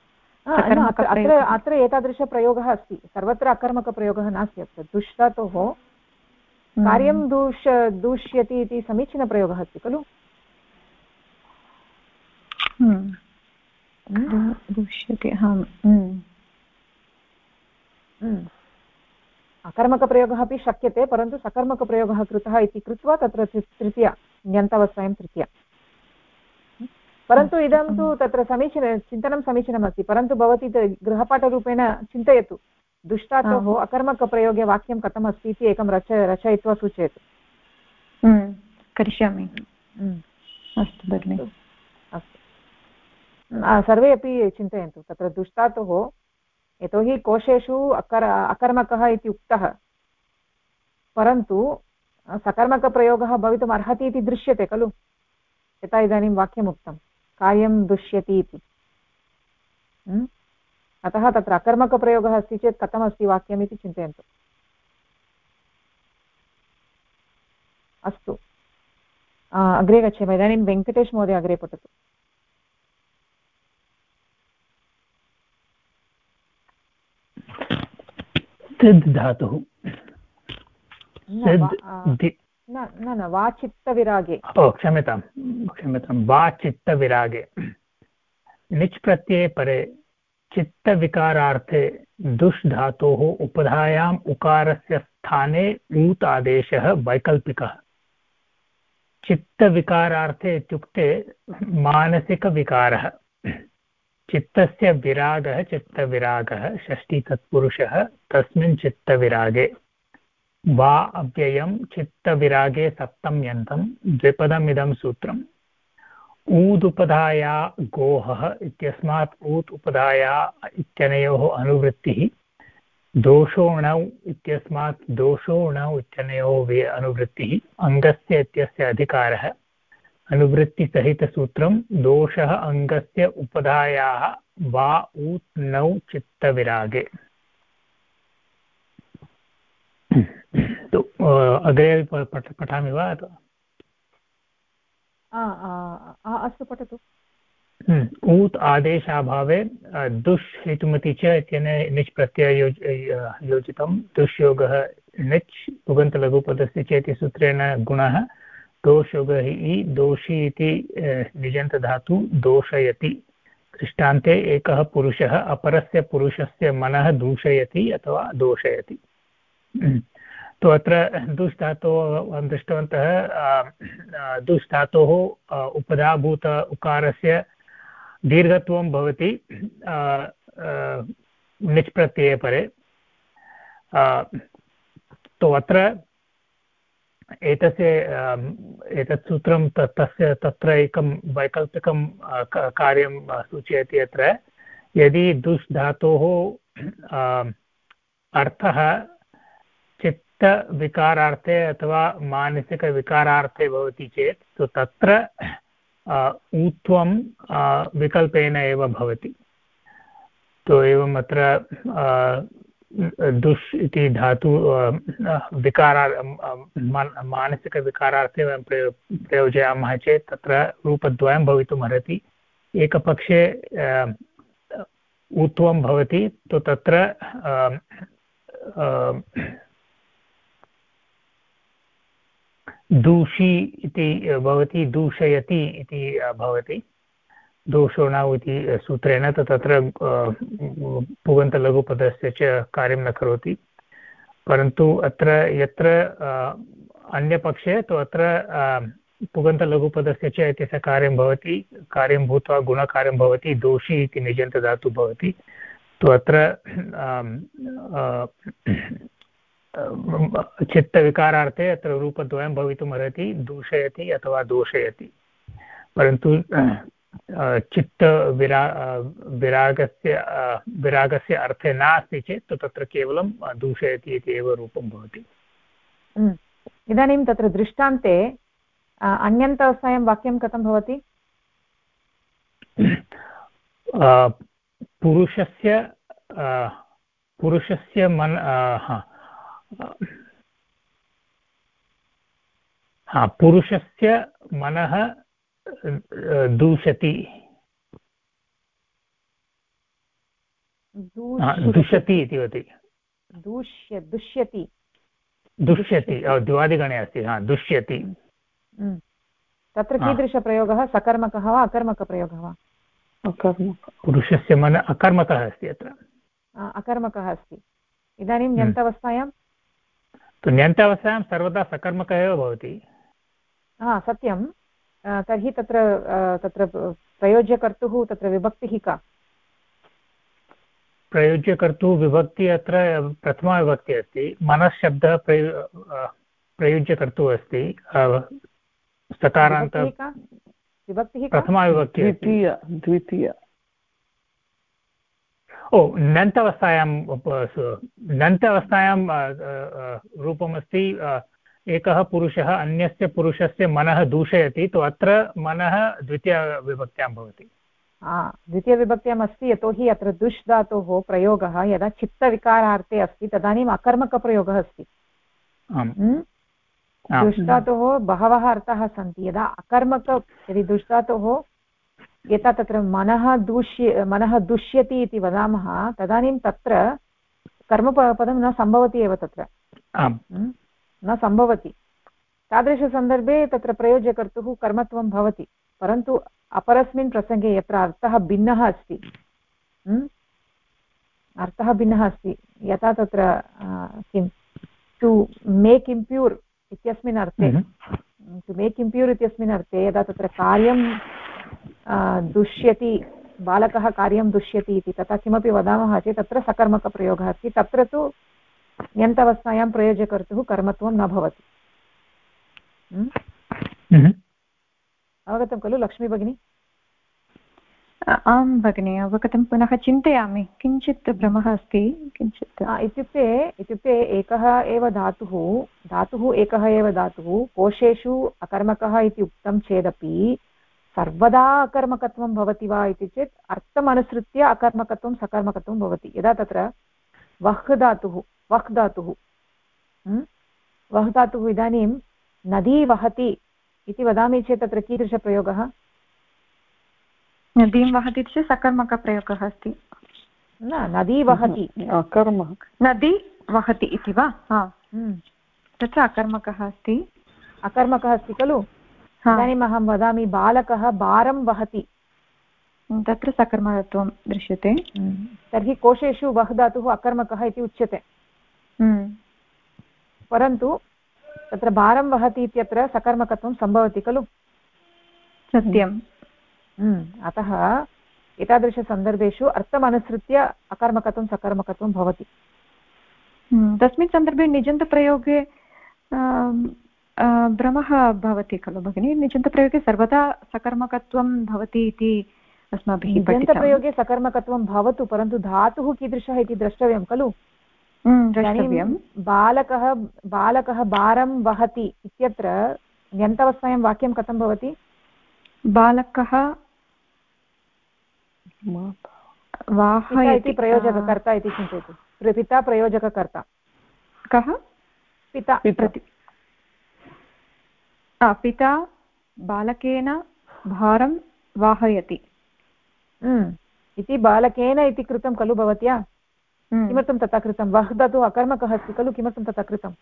अत्र एतादृशप्रयोगः अस्ति, सर्वत्र अकर्मकप्रयोगः नास्ति। अत्र दुष्धातोः कार्यं दूष्यति इति समीचीनप्रयोगः अस्ति खलु। दूष्यते, अकर्मकप्रयोगः अपि शक्यते, परन्तु सकर्मकप्रयोगः कृतः इति कृत्वा तत्र तृतीया ण्यन्तावस्थायां तृतीया। परन्तु इदं तु तत्र चिन्तनं समीचीनमस्ति, परन्तु भवती गृहपाठरूपेण चिन्तयतु, दुष्टातोः अकर्मकप्रयोगे वाक्यं कथम् अस्ति इति एकं रचयित्वा सूचयतु। करिष्यामि। अस्तु भगिनि। अस्तु, सर्वे अपि चिन्तयन्तु तत्र दुष्टातोः, यतोहि कोशेषु अकर्मकः इति उक्तः, परन्तु सकर्मकप्रयोगः भवितुम् अर्हति इति दृश्यते खलु। यथा इदानीं वाक्यम् उक्तं कार्यं दुष्यति इति, अतः तत्र अकर्मकप्रयोगः अस्ति चेत् कथमस्ति वाक्यम् इति चिन्तयन्तु। अस्तु, अग्रे गच्छेम। इदानीं वेङ्कटेश महोदय अग्रे पठतु। सिद् धातुः न वाचित्तविरागे, क्षम्यतां वाचित्तविरागे निच् प्रत्यये परे चित्तविकारार्थे दुष् धातोः उपधायाम् उकारस्य स्थाने ऊत् आदेशः वैकल्पिकः। चित्तविकारार्थे इत्युक्ते मानसिकविकारः, चित्तस्य विरागः चित्तविरागः षष्ठी तत्पुरुषः, तस्मिन् चित्तविरागे वा अव्ययं चित्तविरागे सप्तं यन्तं द्विपदमिदं सूत्रम्। ऊदुपधाया गोहः इत्यस्मात् ऊत् उपधाया इत्यनयोः अनुवृत्तिः दोषोऽणौ इत्यस्मात् दोषोऽणौ इत्यनयोः अनुवृत्तिः अङ्गस्य इत्यस्य अधिकारः अनुवृत्तिसहितसूत्रं दोषः अङ्गस्य उपधायाः वा उत् नौ चित्तविरागे। तो अग्रे पठामि वा? अस्तु, पठतु। ऊत् आदेशाभावे दुष् हेतुमति च इत्यनेन निच् प्रत्यय योजितं दुष्योगः निच् पुगन्तलघुपदस्य चेति सूत्रेण गुणः दोषयोगः इ दोषी इति निजन्तधातु दोषयति। दृष्टान्ते एकः पुरुषः अपरस्य पुरुषस्य मनः दूषयति अथवा दोषयति। तो अत्र दुष् धातोः दृष्टवन्तः, दुष् धातोः उपधाभूत उकारस्य दीर्घत्वं भवति निच् प्रत्यये परे। तो अत्र एतत् सूत्रं तस्य तत्र एकं वैकल्पिकं कार्यं सूचयति। अत्र यदि दुष् धातोः अर्थः चित्तविकारार्थे अथवा मानसिकविकारार्थे भवति चेत् तो तत्र ऊत्वं विकल्पेन एव भवति। तो एवम् अत्र दुष् इति धातु मानसिकविकारार्थे वयं प्रयोजयामः चेत् तत्र रूपद्वयं भवितुम् अर्हति। एकपक्षे ऊत्वं भवति, तो तत्र दूषी इति भवति, दूषयति इति भवति दोषोऽणौ इति सूत्रेण। तत्र पुगन्तलघुपदस्य च कार्यं न करोति। परन्तु अत्र यत्र अन्यपक्षे तु अत्र पुगन्तलघुपदस्य च इत्यस्य कार्यं भवति, कार्यं भूत्वा गुणकार्यं भवति, दोषी इति निजन्तधातुः भवति। तु अत्र चित्तविकारार्थे अत्र रूपद्वयं भवितुम् अर्हति, दूषयति अथवा दोषयति। परन्तु विरागस्य अर्थे नास्ति चेत् तत्र केवलं दूषयति इति एव रूपं भवति। इदानीं तत्र दृष्टान्ते अन्यन्तावस्थायां वाक्यं कथं भवति? पुरुषस्य पुरुषस्य मनः दूषति इति वदति। दुष्यति द्वादिगणे अस्ति। दुष्यति। तत्र कीदृशप्रयोगः? सकर्मकः वा अकर्मकप्रयोगः वा? पुरुषस्य मनः अकर्मकः अस्ति। अत्र अकर्मकः अस्ति। इदानीं ण्यन्तावस्थायां तु ण्यन्तावस्थायां सर्वदा सकर्मकः एव भवति। सत्यं। तर्हि तत्र प्रयोज्यकर्तुः तत्र विभक्तिः का? प्रयोज्यकर्तुः विभक्तिः अत्र प्रथमा विभक्तिः अस्ति। मनःशब्दः प्रयुज्यकर्तुः अस्ति। सकारान्त विभक्तिः प्रथमा विभक्तिः द्वितीय। नन्तावस्थायां रूपमस्ति एकः पुरुषः अन्यस्य पुरुषस्य मनः दूषयति। तो अत्र मनः द्वितीयविभक्त्यां भवति। द्वितीयविभक्त्याम् अस्ति, यतोहि अत्र दुष् धातोः प्रयोगः यदा चित्तविकारार्थे अस्ति तदानीम् अकर्मकप्रयोगः अस्ति। दुष् धातोः बहवः अर्थाः सन्ति। यदा अकर्मक यदि दुष् धातोः यथा तत्र मनः दुष्यति इति वदामः तदानीं तत्र कर्मपदं न सम्भवति एव। तत्र न सम्भवति। तादृशसन्दर्भे तत्र प्रयोज्यकर्तुः कर्मत्वं भवति। परन्तु अपरस्मिन् प्रसङ्गे यत्र अर्थः भिन्नः अस्ति, यथा तत्र किं टु मेक् इम्प्यूर् इत्यस्मिन् अर्थे, टु मेक् इम्प्यूर् इत्यस्मिन् अर्थे यदा तत्र कार्यं दुष्यति, बालकः कार्यं दुष्यति इति तथा किमपि वदामः चेत् तत्र सकर्मकप्रयोगः अस्ति। तत्र तु ण्यन्तावस्थायां प्रयोज्यकर्तुः कर्मत्वं न भवति। अवगतं खलु लक्ष्मी भगिनी? आं भगिनि अवगतं पुनः चिन्तयामि किञ्चित् भ्रमः अस्ति किञ्चित् इत्युक्ते एकः एव धातुः एकः एव धातुः कोशेषु अकर्मकः इति उक्तं चेदपि सर्वदा अकर्मकत्वं भवति वा इति चेत् अर्थम् अनुसृत्य अकर्मकत्वं सकर्मकत्वं भवति यदा तत्र वह् धातुः इदानीं नदी वहति इति वदामि चेत् तत्र कीदृशप्रयोगः नदीं वहति चेत् सकर्मकप्रयोगः अस्ति न नदी वहति नदी वहति इति वा तत्र अकर्मकः अस्ति खलु इदानीम् अहं वदामि बालकः भारं वहति तत्र सकर्मकत्वं दृश्यते तर्हि कोशेषु वह् धातुः अकर्मकः इति उच्यते परन्तु तत्र भारं वहति इत्यत्र सकर्मकत्वं सम्भवति खलु सत्यम् अतः एतादृशसन्दर्भेषु अर्थमनुसृत्य अकर्मकत्वं सकर्मकत्वं भवति तस्मिन् सन्दर्भे निजन्तप्रयोगे भ्रमः भवति खलु भगिनि निजन्तप्रयोगे सर्वदा सकर्मकत्वं भवति इति अस्माभिः निजन्तप्रयोगे सकर्मकत्वं भवतु परन्तु धातुः कीदृशः इति द्रष्टव्यं खलु इदानीं बालकः भारं वहति इत्यत्र ण्यन्तवस्थायां वाक्यं कथं भवति बालकः इति प्रयोजककर्ता इति चिन्तयतु पिता प्रयोजककर्ता कः पिता बालकेन भारं वाहयति इति बालकेन इति कृतं खलु भवत्या किमर्थं तथा कृतं वह् धातुः अकर्मकः अस्ति खलु किमर्थं तथा कृतम्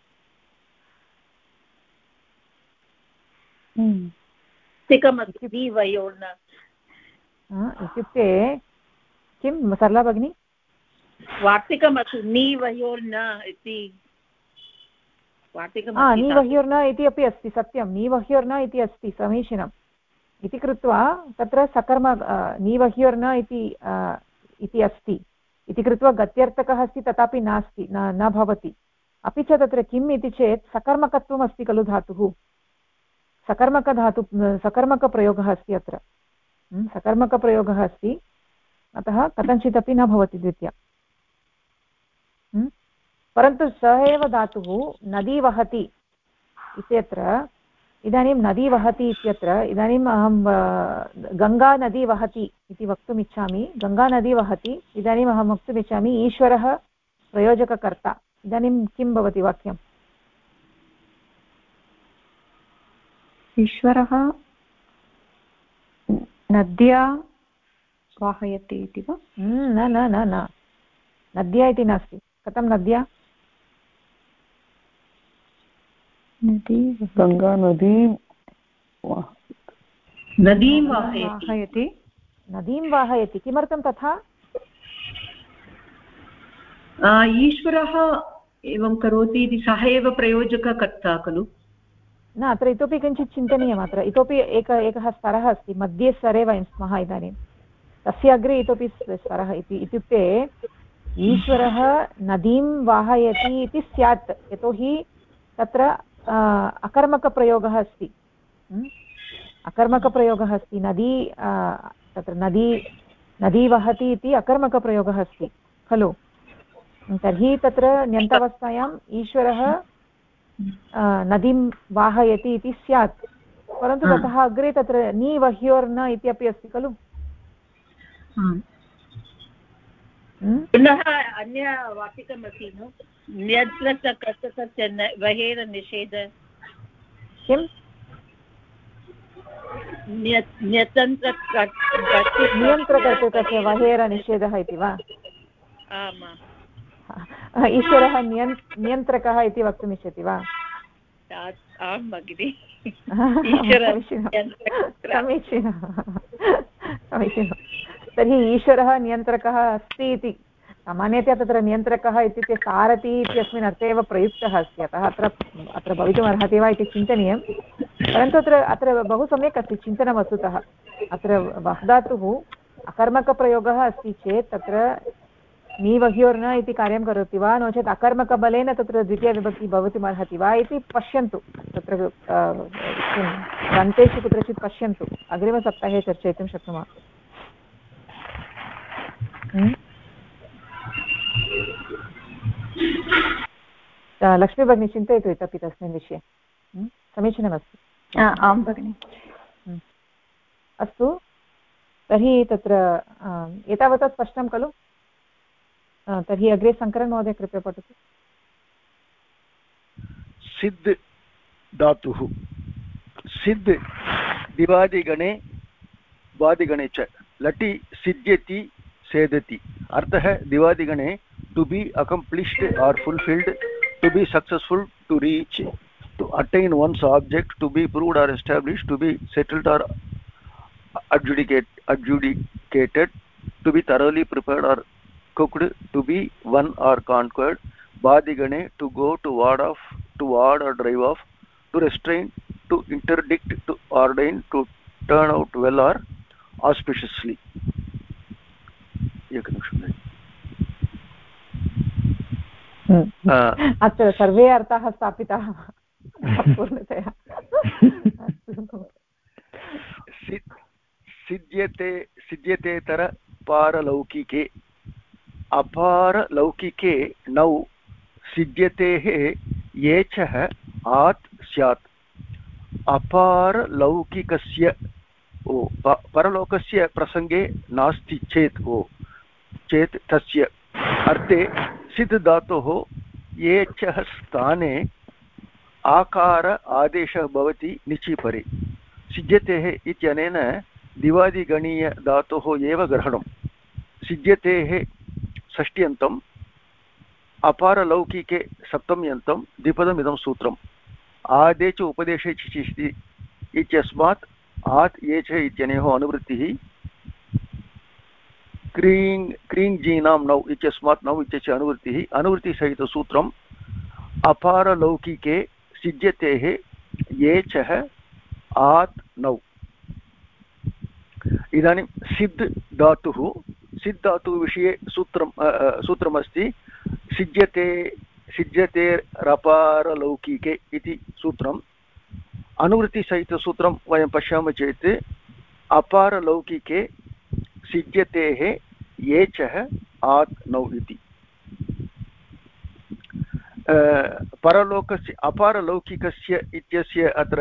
इत्युक्ते किं सरला भगिनी वार्तिकमस्ति नीवयोर्न इति नीवह्योर्न इति अपि अस्ति सत्यं नीवह्योर्न इति अस्ति समीचीनम् इति कृत्वा तत्र सकर्म नीवह्योर्न इति अस्ति इति कृत्वा गत्यर्थकः अस्ति तथापि नास्ति न भवति अपि च तत्र किम् इति चेत् सकर्मकत्वम् अस्ति खलु धातुः सकर्मकप्रयोगः अस्ति अत्र सकर्मकप्रयोगः अस्ति अतः कथञ्चिदपि न भवति द्वितीया परन्तु सः एव धातुः नदी वहति इत्यत्र इदानीं नदी वहति इत्यत्र इदानीम् अहं गङ्गा नदी वहति इति वक्तुम् इच्छामि गङ्गा नदी वहति इदानीम् अहं वक्तुम् इच्छामि ईश्वरः प्रयोजककर्ता इदानीं किं भवति वाक्यम् ईश्वरः नद्या वाहयति इति वा न न न न नद्या इति नास्ति कथं नद्या गङ्गा नदीं वाहयति किमर्थं तथा ईश्वरः एवं करोति इति सः एव प्रयोजककर्ता खलु न अत्र इतोपि किञ्चित् चिन्तनीयम् अत्र इतोपि एकः स्तरः अस्ति मध्ये स्तरे वयं स्मः इदानीं तस्य अग्रे इतोपि स्तरः इत्युक्ते ईश्वरः नदीं वाहयति इति स्यात् यतोहि तत्र अकर्मकप्रयोगः अस्ति अकर्मकप्रयोगः अस्ति नदी तत्र नदी वहति इति अकर्मकप्रयोगः अस्ति खलु तर्हि तत्र ण्यन्तावस्थायाम् ईश्वरः नदीं वाहयति इति स्यात् परन्तु ततः अग्रे तत्र नीवह्योर्न इत्यपि अस्ति खलु पुनः अन्यवार्तिकमस्ति वहेर निषेध किं नियन्त्रकर्तृकस्य वहेर निषेधः इति वा ईश्वरः नियन्त्रकः इति वक्तुमिच्छति वा आं भगिनि समीचीनं तर्हि ईश्वरः नियन्त्रकः अस्ति इति सामान्यतया तत्र नियन्त्रकः इत्युक्ते सारथी इत्यस्मिन् अर्थे एव प्रयुक्तः अस्ति अतः अत्र भवितुमर्हति वा इति चिन्तनीयं परन्तु अत्र बहु सम्यक् अस्ति चिन्तनं वस्तुतः अत्र वह् धातुः अकर्मकप्रयोगः अस्ति चेत् तत्र नीवह्योर्न इति कार्यं करोति वा नो चेत् अकर्मकबलेन तत्र द्वितीयविभक्ति भवितुमर्हति वा इति पश्यन्तु तत्र ग्रन्थेषु कुत्रचित् पश्यन्तु अग्रिमसप्ताहे चर्चयितुं शक्नुमः लक्ष्मी भगिनी चिन्तयतु इतोपि तस्मिन् विषये समीचीनमस्ति। आं भगिनि। अस्तु तर्हि तत्र एतावता स्पष्टं खलु? तर्हि अग्रे शङ्करन् महोदय कृपया पठतु। सिद् धातुः सिद् दिवादिगणे वादिगणे च लटि सिद्ध्यति सेदति अर्थः दिवादिगणे to be accomplished or fulfilled to be successful to reach to attain one's object to be proved or established to be settled or adjudicated to be thoroughly prepared or cooked to be won or conquered badigane to go to ward off to ward or drive off to restrain to interdict to ordain to turn out well or auspiciously अत्र सर्वे अर्थाः स्थापिताः पूर्णतया। सिद्ध्यतेतर पारलौकिके अपारलौकिके नौ सिद्ध्यतेः येचः आत् स्यात् अपारलौकिकस्य परलोकस्य प्रसङ्गे नास्ति चेत् तस्य अर्थे सिद्ध धातोः येचः स्थाने आकार आदेशः भवति निचीपरे सिद्ध्यतेः इत्यनेन दिवादिगणीयधातोः एव ग्रहणं सिद्ध्यतेः षष्ट्यन्तम् अपारलौकिके सप्तम्यन्तं द्विपदमिदं सूत्रम् आदे च उपदेशे चिचिष्टि इत्यस्मात् आत् ये च इत्यनयोः अनुवृत्तिः क्रीङ्जीनां नौ इत्यस्मात् नौ इत्यस्य अनुवृत्तिः अनुवृत्तिसहितसूत्रम् अपारलौकिके सिद्ध्यतेः ये च आत् नौ। इदानीं सिद् धातुः विषये सूत्रमस्ति सिद्ध्यतेरपारलौकिके इति सूत्रम् अनुवृत्तिसहितसूत्रं वयं पश्यामः चेत् अपारलौकिके सिद्ध्यतेः ये च आत् नौ इति परलोकस्य अपारलौकिकस्य इत्यस्य अत्र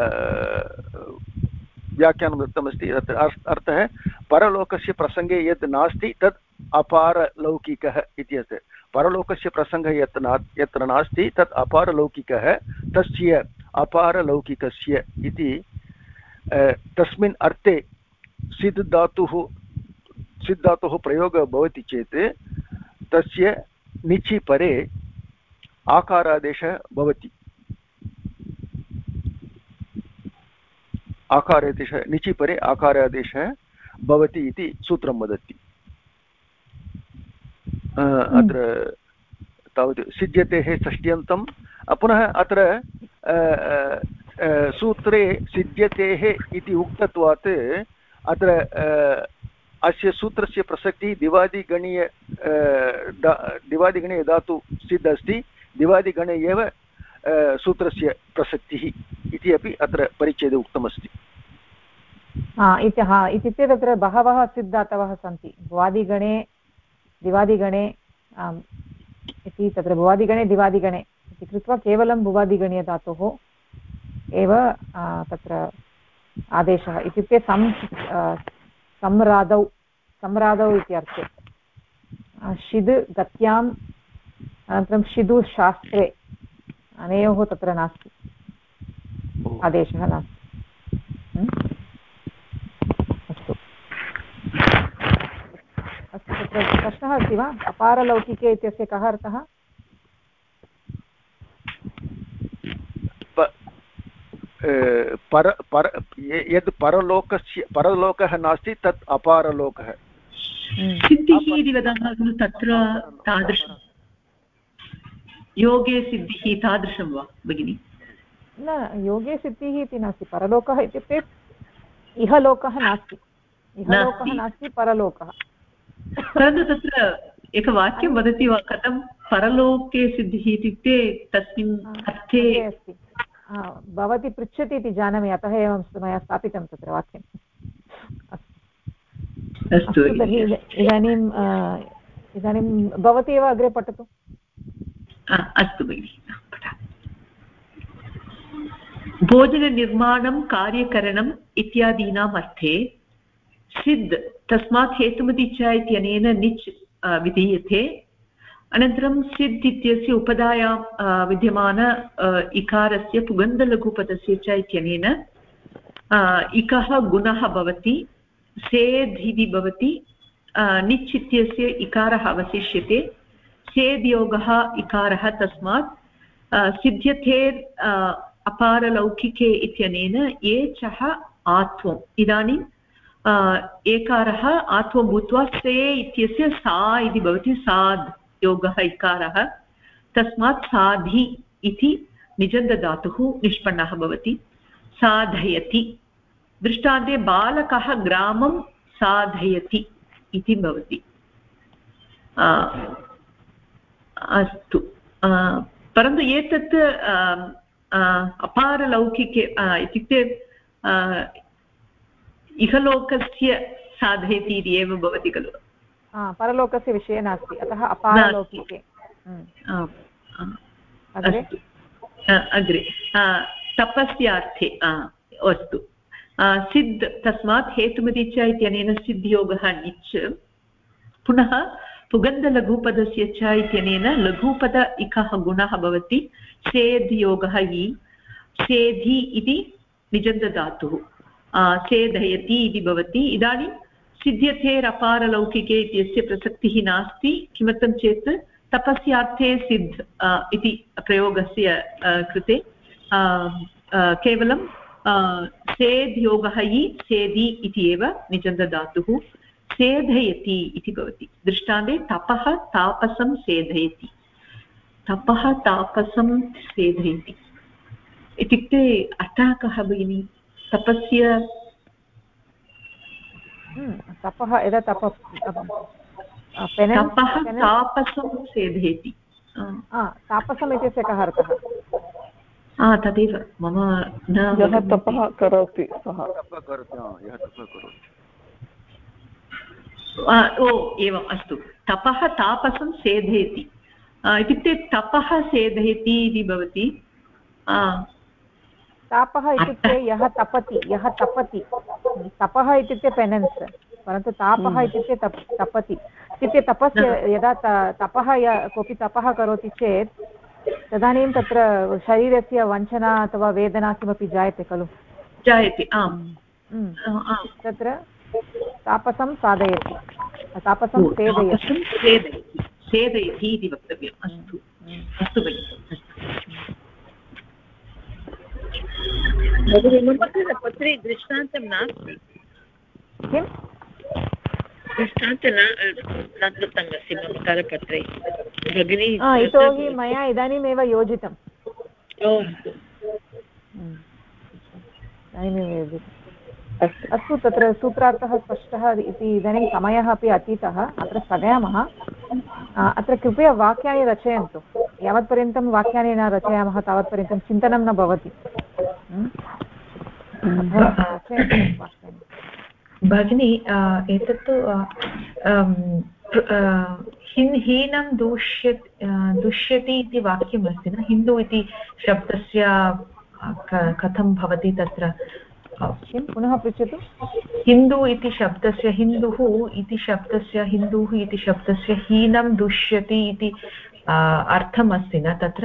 व्याख्यानं दत्तमस्ति अत्र अर्थः परलोकस्य प्रसङ्गे यत् नास्ति तत् अपारलौकिकः इत्यस्य परलोकस्य प्रसङ्गः यत्र नास्ति तत् अपारलौकिकः तस्य अपारलौकिकस्य इति तस्मिन् अर्थे सिद् धातुः प्रयोगः भवति चेत् तस्य निचि परे आकारादेशः भवति आकारादेशः निचि परे आकारादेशः भवति इति सूत्रं वदति। अत्र तावत् सिद्ध्यतेः षष्ट्यन्तं पुनः अत्र सूत्रे सिद्ध्यतेः इति उक्तत्वात् अत्र अस्य सूत्रस्य प्रसक्तिः दिवादिगणे धातु सिद्ध अस्ति दिवादिगणे एव सूत्रस्य प्रसक्तिः इति अपि अत्र परिच्छेदे उक्तमस्ति। इत्युक्ते तत्र बहवः सिद्धातवः सन्ति भुवादिगणे दिवादिगणे इति तत्र भुवादिगणे दिवादिगणे इति कृत्वा केवलं भुवादिगणीयधातोः एव तत्र आदेशः इत्युक्ते सम्रादौ इत्यर्थे शिद् गत्याम् अनन्तरं शिदु शास्त्रे अनयोः तत्र नास्ति आदेशः नास्ति। अस्तु तत्र प्रश्नः अस्ति वा? अपारलौकिके इत्यस्य कः अर्थः? यद् परलोकः नास्ति तत् अपारलोकः सिद्धिः इति वदामः खलु तत्र तादृशं योगे सिद्धिः तादृशं वा भगिनि? न योगे सिद्धिः इति नास्ति परलोकः इत्युक्ते इहलोकः नास्ति परलोकः। परन्तु तत्र एकवाक्यं वदति वा कथं परलोके सिद्धिः इत्युक्ते तस्मिन् अर्थे अस्ति? भवती पृच्छति इति जानामि अतः एवं मया स्थापितं तत्र वाक्यम्। अस्तु तर्हि इदानीं भवती एव अग्रे पठतु। अस्तु भगिनि, भोजननिर्माणं कार्यकरणम् इत्यादीनाम् अर्थे सिद् तस्मात् हेतुमति च इत्यनेन निच् विधीयते। अनन्तरं सिद् इत्यस्य उपधायां विद्यमान इकारस्य पुगन्धलघुपदस्य च इत्यनेन इकः गुणः भवति, सेद् इति भवति, निच् इत्यस्य इकारः अवशिष्यते, सेद्योगः इकारः, तस्मात् सिद्ध्यतेर् अपारलौकिके इत्यनेन एचः आत्वम्। इदानीम् एकारः आत्वं भूत्वा से इत्यस्य सा इति भवति, साद् योगः इकारः, तस्मात् साधि इति निजन्तधातुः निष्पन्नः भवति। साधयति, दृष्टान्ते बालकः ग्रामं साधयति इति भवति। अस्तु, परन्तु एतत् अपारलौकिके इत्युक्ते इहलोकस्य साधयति इति एव भवति खलु, परलोकस्य विषये नास्ति, अतः अपारलौकिके। अग्रे तपस्यार्थे अस्तु, सिद्ध तस्मात् हेतुमति च इत्यनेन सिद्धियोगः निच्, पुनः पुगन्धलघुपदस्य च इत्यनेन लघुपद इकः गुणः भवति, सेद्योगः इ, सेधि इति निजन्तधातुः, सेधयति इति भवति। इदानीं सिद्ध्यतेरपारलौकिके इत्यस्य प्रसक्तिः नास्ति, किमर्थं चेत् तपस्यार्थे सिद्ध इति प्रयोगस्य कृते केवलं सेद्योगः इ, सेदि इति एव निजन्तधातुः, सेधयति इति भवति। दृष्टान्ते तपः तापसं सेधयति, तपः तापसं सेधयति इत्युक्ते अर्थः कः भगिनि? तपस्य तपः यदा तपः तापसं सेधयति, तापसम् इत्यस्य कः अर्थः? तदेव मम न, यः तपः करोति सः, ओ एवम्, अस्तु, तपः तापसं सेधयति इत्युक्ते तपः सेधयति इति भवति। तापः इत्युक्ते यः तपति, यः तपति, तपः इत्युक्ते पेनेन्स्, परन्तु तापः इत्युक्ते तपति इत्युक्ते तपस्य यदा तपः कोऽपि तपः करोति चेत् तदानीं तत्र शरीरस्य वञ्चना अथवा वेदना किमपि जायते खलु, जायते, आम्, तत्र तापसं साधयति, तापसं सेदयति इति वक्तव्यम्। अस्तु अस्तु भगिनि, पत्रे दृष्टान्तं नास्ति, किं दृष्टान्तं न कृतमस्ति मम करपत्रे भगिनी, यतोहि मया इदानीमेव योजितम्। अस्तु, तत्र सूत्रार्थः स्पष्टः इति इदानीं समयः अपि अतीतः, अत्र स्थगयामः। अत्र कृपया वाक्यानि रचयन्तु, यावत्पर्यन्तं वाक्यानि न रचयामः तावत्पर्यन्तं चिन्तनं न भवति। भगिनी, एतत्तु हीनं दुष्यति इति वाक्यमस्ति न, हिन्दु इति शब्दस्य कथं भवति तत्र? किं पुनः पृच्छतु? हिन्दु इति शब्दस्य, हिन्दुः इति शब्दस्य, हिन्दुः इति शब्दस्य हीनं दुष्यति इति अर्थमस्ति न तत्र?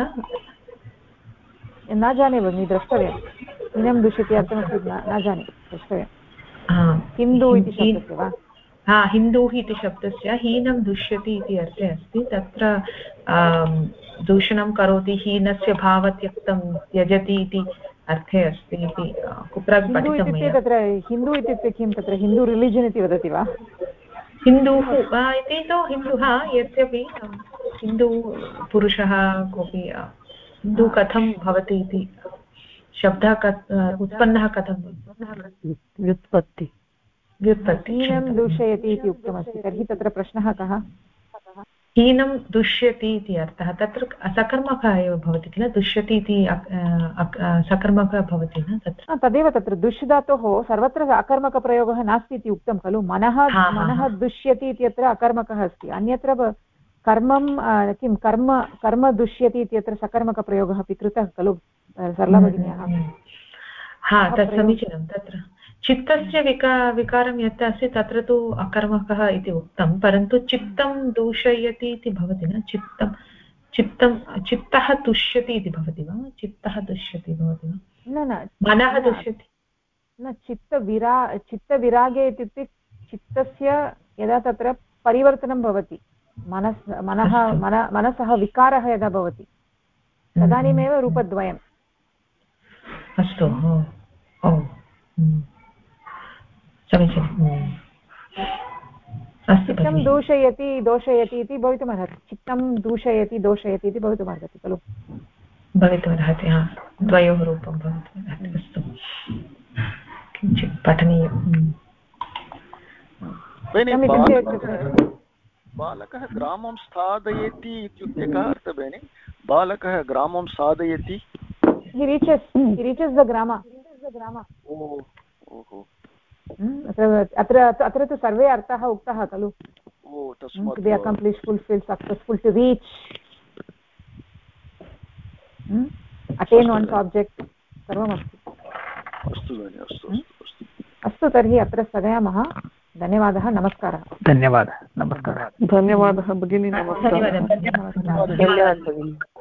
न जाने भगिनि, द्रष्टव्यं। हीनं दुष्यति अर्थमस्ति, न जाने, द्रष्टव्यं। हिन्दु इति शब्दस्य वा? हिन्दुः इति शब्दस्य हीनं दुष्यति इति अर्थे अस्ति, तत्र दूषणं करोति, हीनस्य भावत्यक्तं त्यजति इति अर्थे अस्ति इति कुत्रापि पठितं मया। तत्र हिन्दु इत्युक्ते किं? तत्र हिन्दु रिलिजन् इति वदति वा? हिन्दुः इति तु हिन्दुः यद्यपि हिन्दु पुरुषः कोऽपि हिन्दु कथं भवति इति शब्दः उत्पन्नः कथं? व्युत्पत्ति हीनं दूषयति इति उक्तमस्ति, तर्हि तत्र प्रश्नः कः? हीनं दुष्यति इति अर्थः तत्र सकर्मकः एव भवति किल दुष्यति इति सकर्मकः भवति न तत्र तदेव तत्र दुष् धातोः सर्वत्र अकर्मकप्रयोगः नास्ति इति उक्तं खलु मनः दुष्यति इत्यत्र अकर्मकः अस्ति अन्यत्र कर्मं किं कर्म दुष्यति इत्यत्र सकर्मकप्रयोगः अपि कृतः खलु सरला भगिन्याः तत् समीचीनं तत्र चित्तस्य विकारं यत् अस्ति तत्र तु अकर्मकः इति उक्तं परन्तु चित्तं दूषयति इति भवति न चित्तः तुष्यति इति भवति वा चित्तः तुष्यति भवति वा न मनः तुष्यति न चित्तविरागे इत्युक्ते चित्तस्य यदा तत्र परिवर्तनं भवति मनसः विकारः यदा भवति तदानीमेव रूपद्वयम् अस्तु समीचीनम् चित्तं दोषयति इति भवितुमर्हति चित्तं दूषयति दोषयति इति भवितुमर्हति खलु भवितुमर्हति द्वयोः रूपं भवितुमर्हति अस्तु किञ्चित् पठनीयम् बालकः ग्रामं साधयति इत्युक्ते कः अर्थः भगिनि बालकः ग्रामं साधयति he reaches the grama अत्र तु सर्वे अर्थाः उक्ताः खलु to be accomplished fulfilled successful to reach attain one's object सर्वमस्ति अस्तु तर्हि अत्र स्थगयामः धन्यवादः नमस्कारः धन्यवादः नमस्कारः धन्यवादः भगिनी नमस्कारः धन्यवादः भगिनी